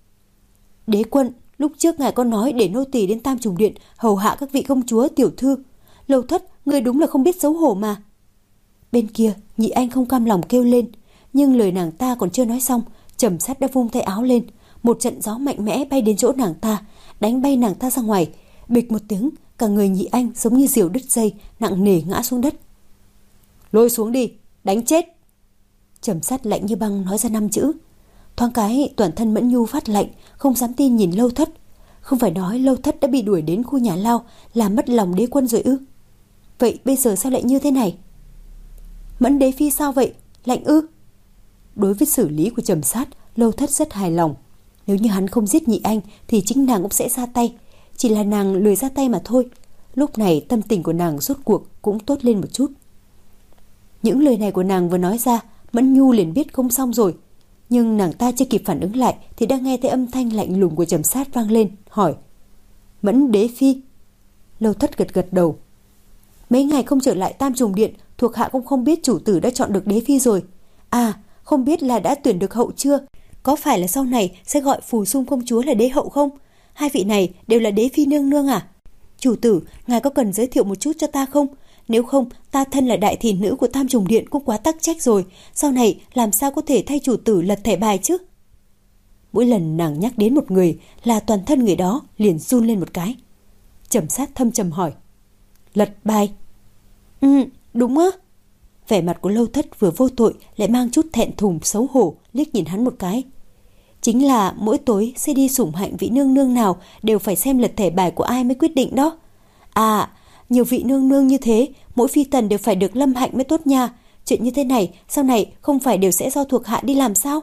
Đế quân, lúc trước ngài có nói để nô tỳ đến Tam Trùng Điện hầu hạ các vị công chúa tiểu thư. Lâu Thất, ngươi đúng là không biết xấu hổ mà. Bên kia, Nhị Anh không cam lòng kêu lên, nhưng lời nàng ta còn chưa nói xong, Trầm Sát đã vung tay áo lên, một trận gió mạnh mẽ bay đến chỗ nàng ta, đánh bay nàng ta ra ngoài. Bịch một tiếng, cả người Nhị Anh giống như diều đứt dây, nặng nề ngã xuống đất. Lôi xuống đi, đánh chết. Trầm Sát lạnh như băng nói ra năm chữ. Thoáng cái toàn thân Mẫn Nhu phát lạnh, không dám tin nhìn Lâu Thất. Không phải nói Lâu Thất đã bị đuổi đến khu nhà lao, làm mất lòng đế quân rồi ư? Vậy bây giờ sao lại như thế này? Mẫn đế phi sao vậy? Lạnh ư? Đối với xử lý của Trầm Sát, Lâu Thất rất hài lòng. Nếu như hắn không giết Nhị Anh thì chính nàng cũng sẽ ra tay, chỉ là nàng lười ra tay mà thôi. Lúc này tâm tình của nàng rốt cuộc cũng tốt lên một chút. Những lời này của nàng vừa nói ra, Mẫn Nhu liền biết không xong rồi. Nhưng nàng ta chưa kịp phản ứng lại thì đã nghe thấy âm thanh lạnh lùng của Trầm Sát vang lên, hỏi. Mẫn đế phi? Lâu Thất gật gật đầu. Mấy ngày không trở lại Tam Trùng Điện, thuộc hạ cũng không biết chủ tử đã chọn được đế phi rồi. À, không biết là đã tuyển được hậu chưa? Có phải là sau này sẽ gọi Phù Sung công chúa là đế hậu không? Hai vị này đều là đế phi nương nương à? Chủ tử, ngài có cần giới thiệu một chút cho ta không? Nếu không, ta thân là đại thị nữ của Tam Trùng Điện cũng quá tắc trách rồi. Sau này làm sao có thể thay chủ tử lật thẻ bài chứ? Mỗi lần nàng nhắc đến một người là toàn thân người đó liền run lên một cái. Trầm Sát thâm trầm hỏi. Lật bài? Ừ, đúng á. Vẻ mặt của Lâu Thất vừa vô tội lại mang chút thẹn thùng xấu hổ, liếc nhìn hắn một cái. Chính là mỗi tối sẽ đi sủng hạnh vị nương nương nào đều phải xem lật thẻ bài của ai mới quyết định đó. À, nhiều vị nương nương như thế, mỗi phi tần đều phải được lâm hạnh mới tốt nha. Chuyện như thế này, sau này không phải đều sẽ do thuộc hạ đi làm sao?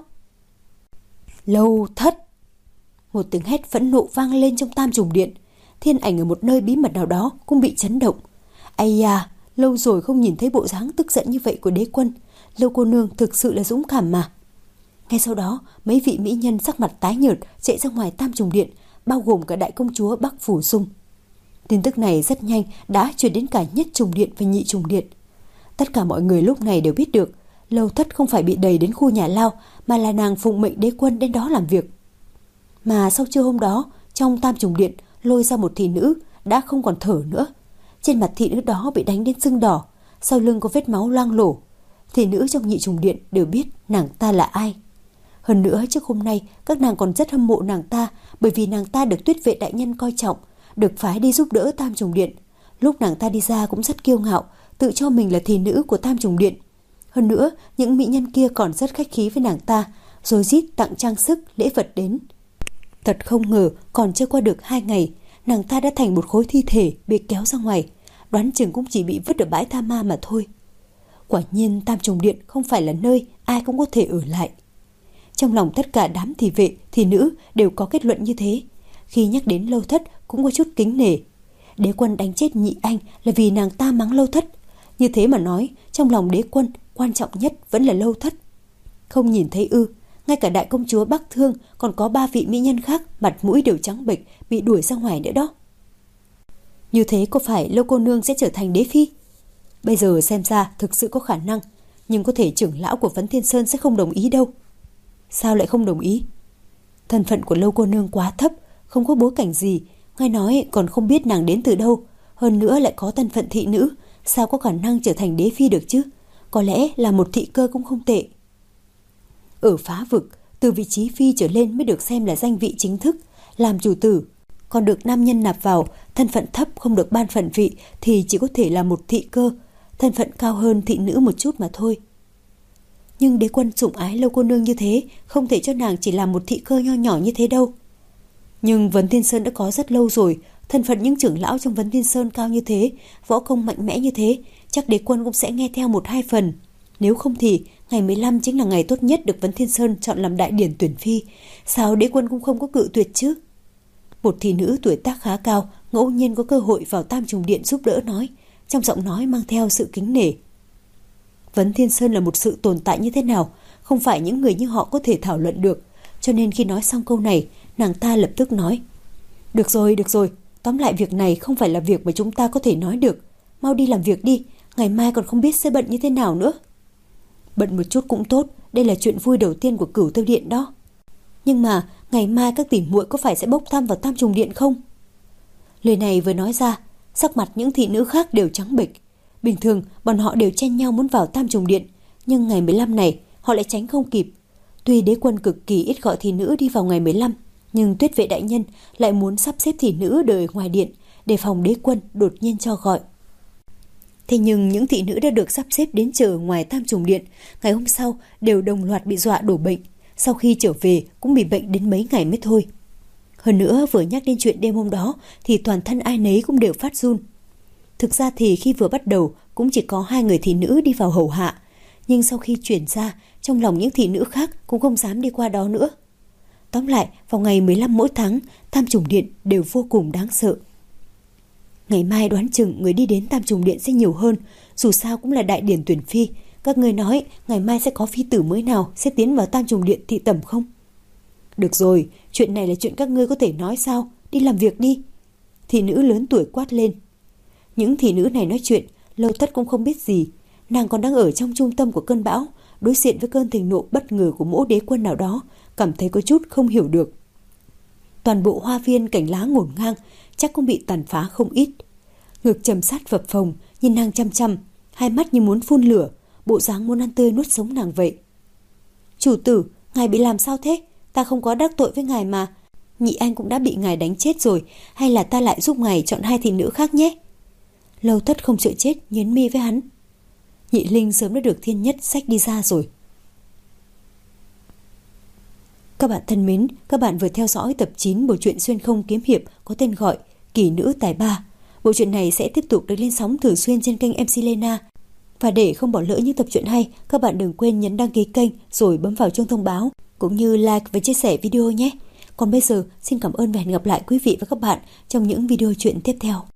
Lâu Thất! Một tiếng hét phẫn nộ vang lên trong Tam Trùng Điện. Thiên Ảnh ở một nơi bí mật nào đó cũng bị chấn động. Ây da, lâu rồi không nhìn thấy bộ dáng tức giận như vậy của đế quân. Lâu cô nương thực sự là dũng cảm mà. Ngay sau đó, mấy vị mỹ nhân sắc mặt tái nhợt chạy ra ngoài Tam Trùng Điện, bao gồm cả đại công chúa Bắc Phủ Sung. Tin tức này rất nhanh đã truyền đến cả Nhất Trùng Điện và Nhị Trùng Điện. Tất cả mọi người lúc này đều biết được, Lâu Thất không phải bị đẩy đến khu nhà lao, mà là nàng phụng mệnh đế quân đến đó làm việc. Mà sau trưa hôm đó, trong Tam Trùng Điện lôi ra một thị nữ đã không còn thở nữa. Trên mặt thị nữ đó bị đánh đến sưng đỏ, sau lưng có vết máu loang lổ. Thị nữ trong Nhị Trùng Điện đều biết nàng ta là ai. Hơn nữa trước hôm nay các nàng còn rất hâm mộ nàng ta, bởi vì nàng ta được Tuyết Vệ đại nhân coi trọng, được phái đi giúp đỡ Tam Trùng Điện. Lúc nàng ta đi ra cũng rất kiêu ngạo, tự cho mình là thị nữ của Tam Trùng Điện. Hơn nữa, những mỹ nhân kia còn rất khách khí với nàng ta, rồi rít tặng trang sức, lễ vật đến. Thật không ngờ, còn chưa qua được hai ngày, nàng ta đã thành một khối thi thể bị kéo ra ngoài, đoán chừng cũng chỉ bị vứt ở bãi tha ma mà thôi. Quả nhiên Tam Trùng Điện không phải là nơi ai cũng có thể ở lại. Trong lòng tất cả đám thị vệ, thị nữ đều có kết luận như thế. Khi nhắc đến Lâu Thất cũng có chút kính nể. Đế quân đánh chết Nhị Anh là vì nàng ta mắng Lâu Thất. Như thế mà nói, trong lòng đế quân quan trọng nhất vẫn là Lâu Thất. Không nhìn thấy ư? Ngay cả đại công chúa Bắc Thương còn có ba vị mỹ nhân khác mặt mũi đều trắng bệch bị đuổi ra ngoài nữa đó. Như thế có phải Lâu cô nương sẽ trở thành đế phi? Bây giờ xem ra thực sự có khả năng, nhưng có thể trưởng lão của Vấn Thiên Sơn sẽ không đồng ý đâu. Sao lại không đồng ý? Thân phận của Lâu cô nương quá thấp, không có bối cảnh gì, Nghe nói còn không biết nàng đến từ đâu, hơn nữa lại có thân phận thị nữ, sao có khả năng trở thành đế phi được chứ? Có lẽ là một thị cơ cũng không tệ. Ở phá vực, từ vị trí phi trở lên mới được xem là danh vị chính thức, làm chủ tử. Còn được nam nhân nạp vào, thân phận thấp không được ban phận vị thì chỉ có thể là một thị cơ, thân phận cao hơn thị nữ một chút mà thôi. Nhưng đế quân sủng ái Lâu cô nương như thế, không thể cho nàng chỉ làm một thị cơ nho nhỏ như thế đâu. Nhưng Vấn Thiên Sơn đã có rất lâu rồi, thân phận những trưởng lão trong Vấn Thiên Sơn cao như thế, võ công mạnh mẽ như thế, chắc đế quân cũng sẽ nghe theo một hai phần. Nếu không thì ngày mười lăm chính là ngày tốt nhất được Vấn Thiên Sơn chọn làm đại điển tuyển phi, sao đế quân cũng không có cự tuyệt chứ? Một thị nữ tuổi tác khá cao ngẫu nhiên có cơ hội vào Tam Trùng Điện giúp đỡ nói, trong giọng nói mang theo sự kính nể. Vấn Thiên Sơn là một sự tồn tại như thế nào, không phải những người như họ có thể thảo luận được, cho nên khi nói xong câu này, nàng ta lập tức nói: Được rồi, được rồi, tóm lại việc này không phải là việc mà chúng ta có thể nói được, mau đi làm việc đi, ngày mai còn không biết sẽ bận như thế nào nữa. Bận một chút cũng tốt, đây là chuyện vui đầu tiên của Cửu Tiêu Điện đó. Nhưng mà ngày mai các tỷ muội có phải sẽ bốc thăm vào Tam Trùng Điện không? Lời này vừa nói ra, sắc mặt những thị nữ khác đều trắng bệch. Bình thường bọn họ đều chen nhau muốn vào Tam Trùng Điện, nhưng ngày mười lăm này họ lại tránh không kịp. Tuy đế quân cực kỳ ít gọi thị nữ đi vào ngày mười lăm, nhưng Tuyết Vệ đại nhân lại muốn sắp xếp thị nữ đợi ngoài điện, để phòng đế quân đột nhiên cho gọi. Thế nhưng những thị nữ đã được sắp xếp đến chờ ngoài Tam Trùng Điện, ngày hôm sau đều đồng loạt bị dọa đổ bệnh, sau khi trở về cũng bị bệnh đến mấy ngày mới thôi. Hơn nữa vừa nhắc đến chuyện đêm hôm đó thì toàn thân ai nấy cũng đều phát run. Thực ra thì khi vừa bắt đầu cũng chỉ có hai người thị nữ đi vào hầu hạ, nhưng sau khi chuyển ra, trong lòng những thị nữ khác cũng không dám đi qua đó nữa. Tóm lại, vào ngày mười lăm mỗi tháng, Tam Trùng Điện đều vô cùng đáng sợ. Ngày mai đoán chừng người đi đến Tam Trùng Điện sẽ nhiều hơn, dù sao cũng là đại điển tuyển phi. Các người nói ngày mai sẽ có phi tử mới nào sẽ tiến vào Tam Trùng Điện thị tẩm không? Được rồi, chuyện này là chuyện các ngươi có thể nói sao, đi làm việc đi. Thị nữ lớn tuổi quát lên. Những thị nữ này nói chuyện, Lâu Tất cũng không biết gì. Nàng còn đang ở trong trung tâm của cơn bão, đối diện với cơn thịnh nộ bất ngờ của mỗi đế quân nào đó, cảm thấy có chút không hiểu được. Toàn bộ hoa viên cảnh lá ngổn ngang, chắc cũng bị tàn phá không ít. Ngực trầm sát phập phồng, nhìn nàng chăm chăm, hai mắt như muốn phun lửa, bộ dáng muốn ăn tươi nuốt sống nàng vậy. Chủ tử, ngài bị làm sao thế? Ta không có đắc tội với ngài mà. Nhị anh cũng đã bị ngài đánh chết rồi, hay là ta lại giúp ngài chọn hai thị nữ khác nhé? Lâu Tất không sợ chết, nhến mi với hắn. Nhị Linh sớm đã được Thiên Nhất xách đi ra rồi. Các bạn thân mến, các bạn vừa theo dõi tập chín bộ truyện xuyên không kiếm hiệp có tên gọi Kỳ Nữ Tài Ba. Bộ truyện này sẽ tiếp tục được lên sóng thường xuyên trên kênh em xê Lena. Và để không bỏ lỡ những tập truyện hay, các bạn đừng quên nhấn đăng ký kênh rồi bấm vào chuông thông báo, cũng như like và chia sẻ video nhé. Còn bây giờ, xin cảm ơn và hẹn gặp lại quý vị và các bạn trong những video truyện tiếp theo.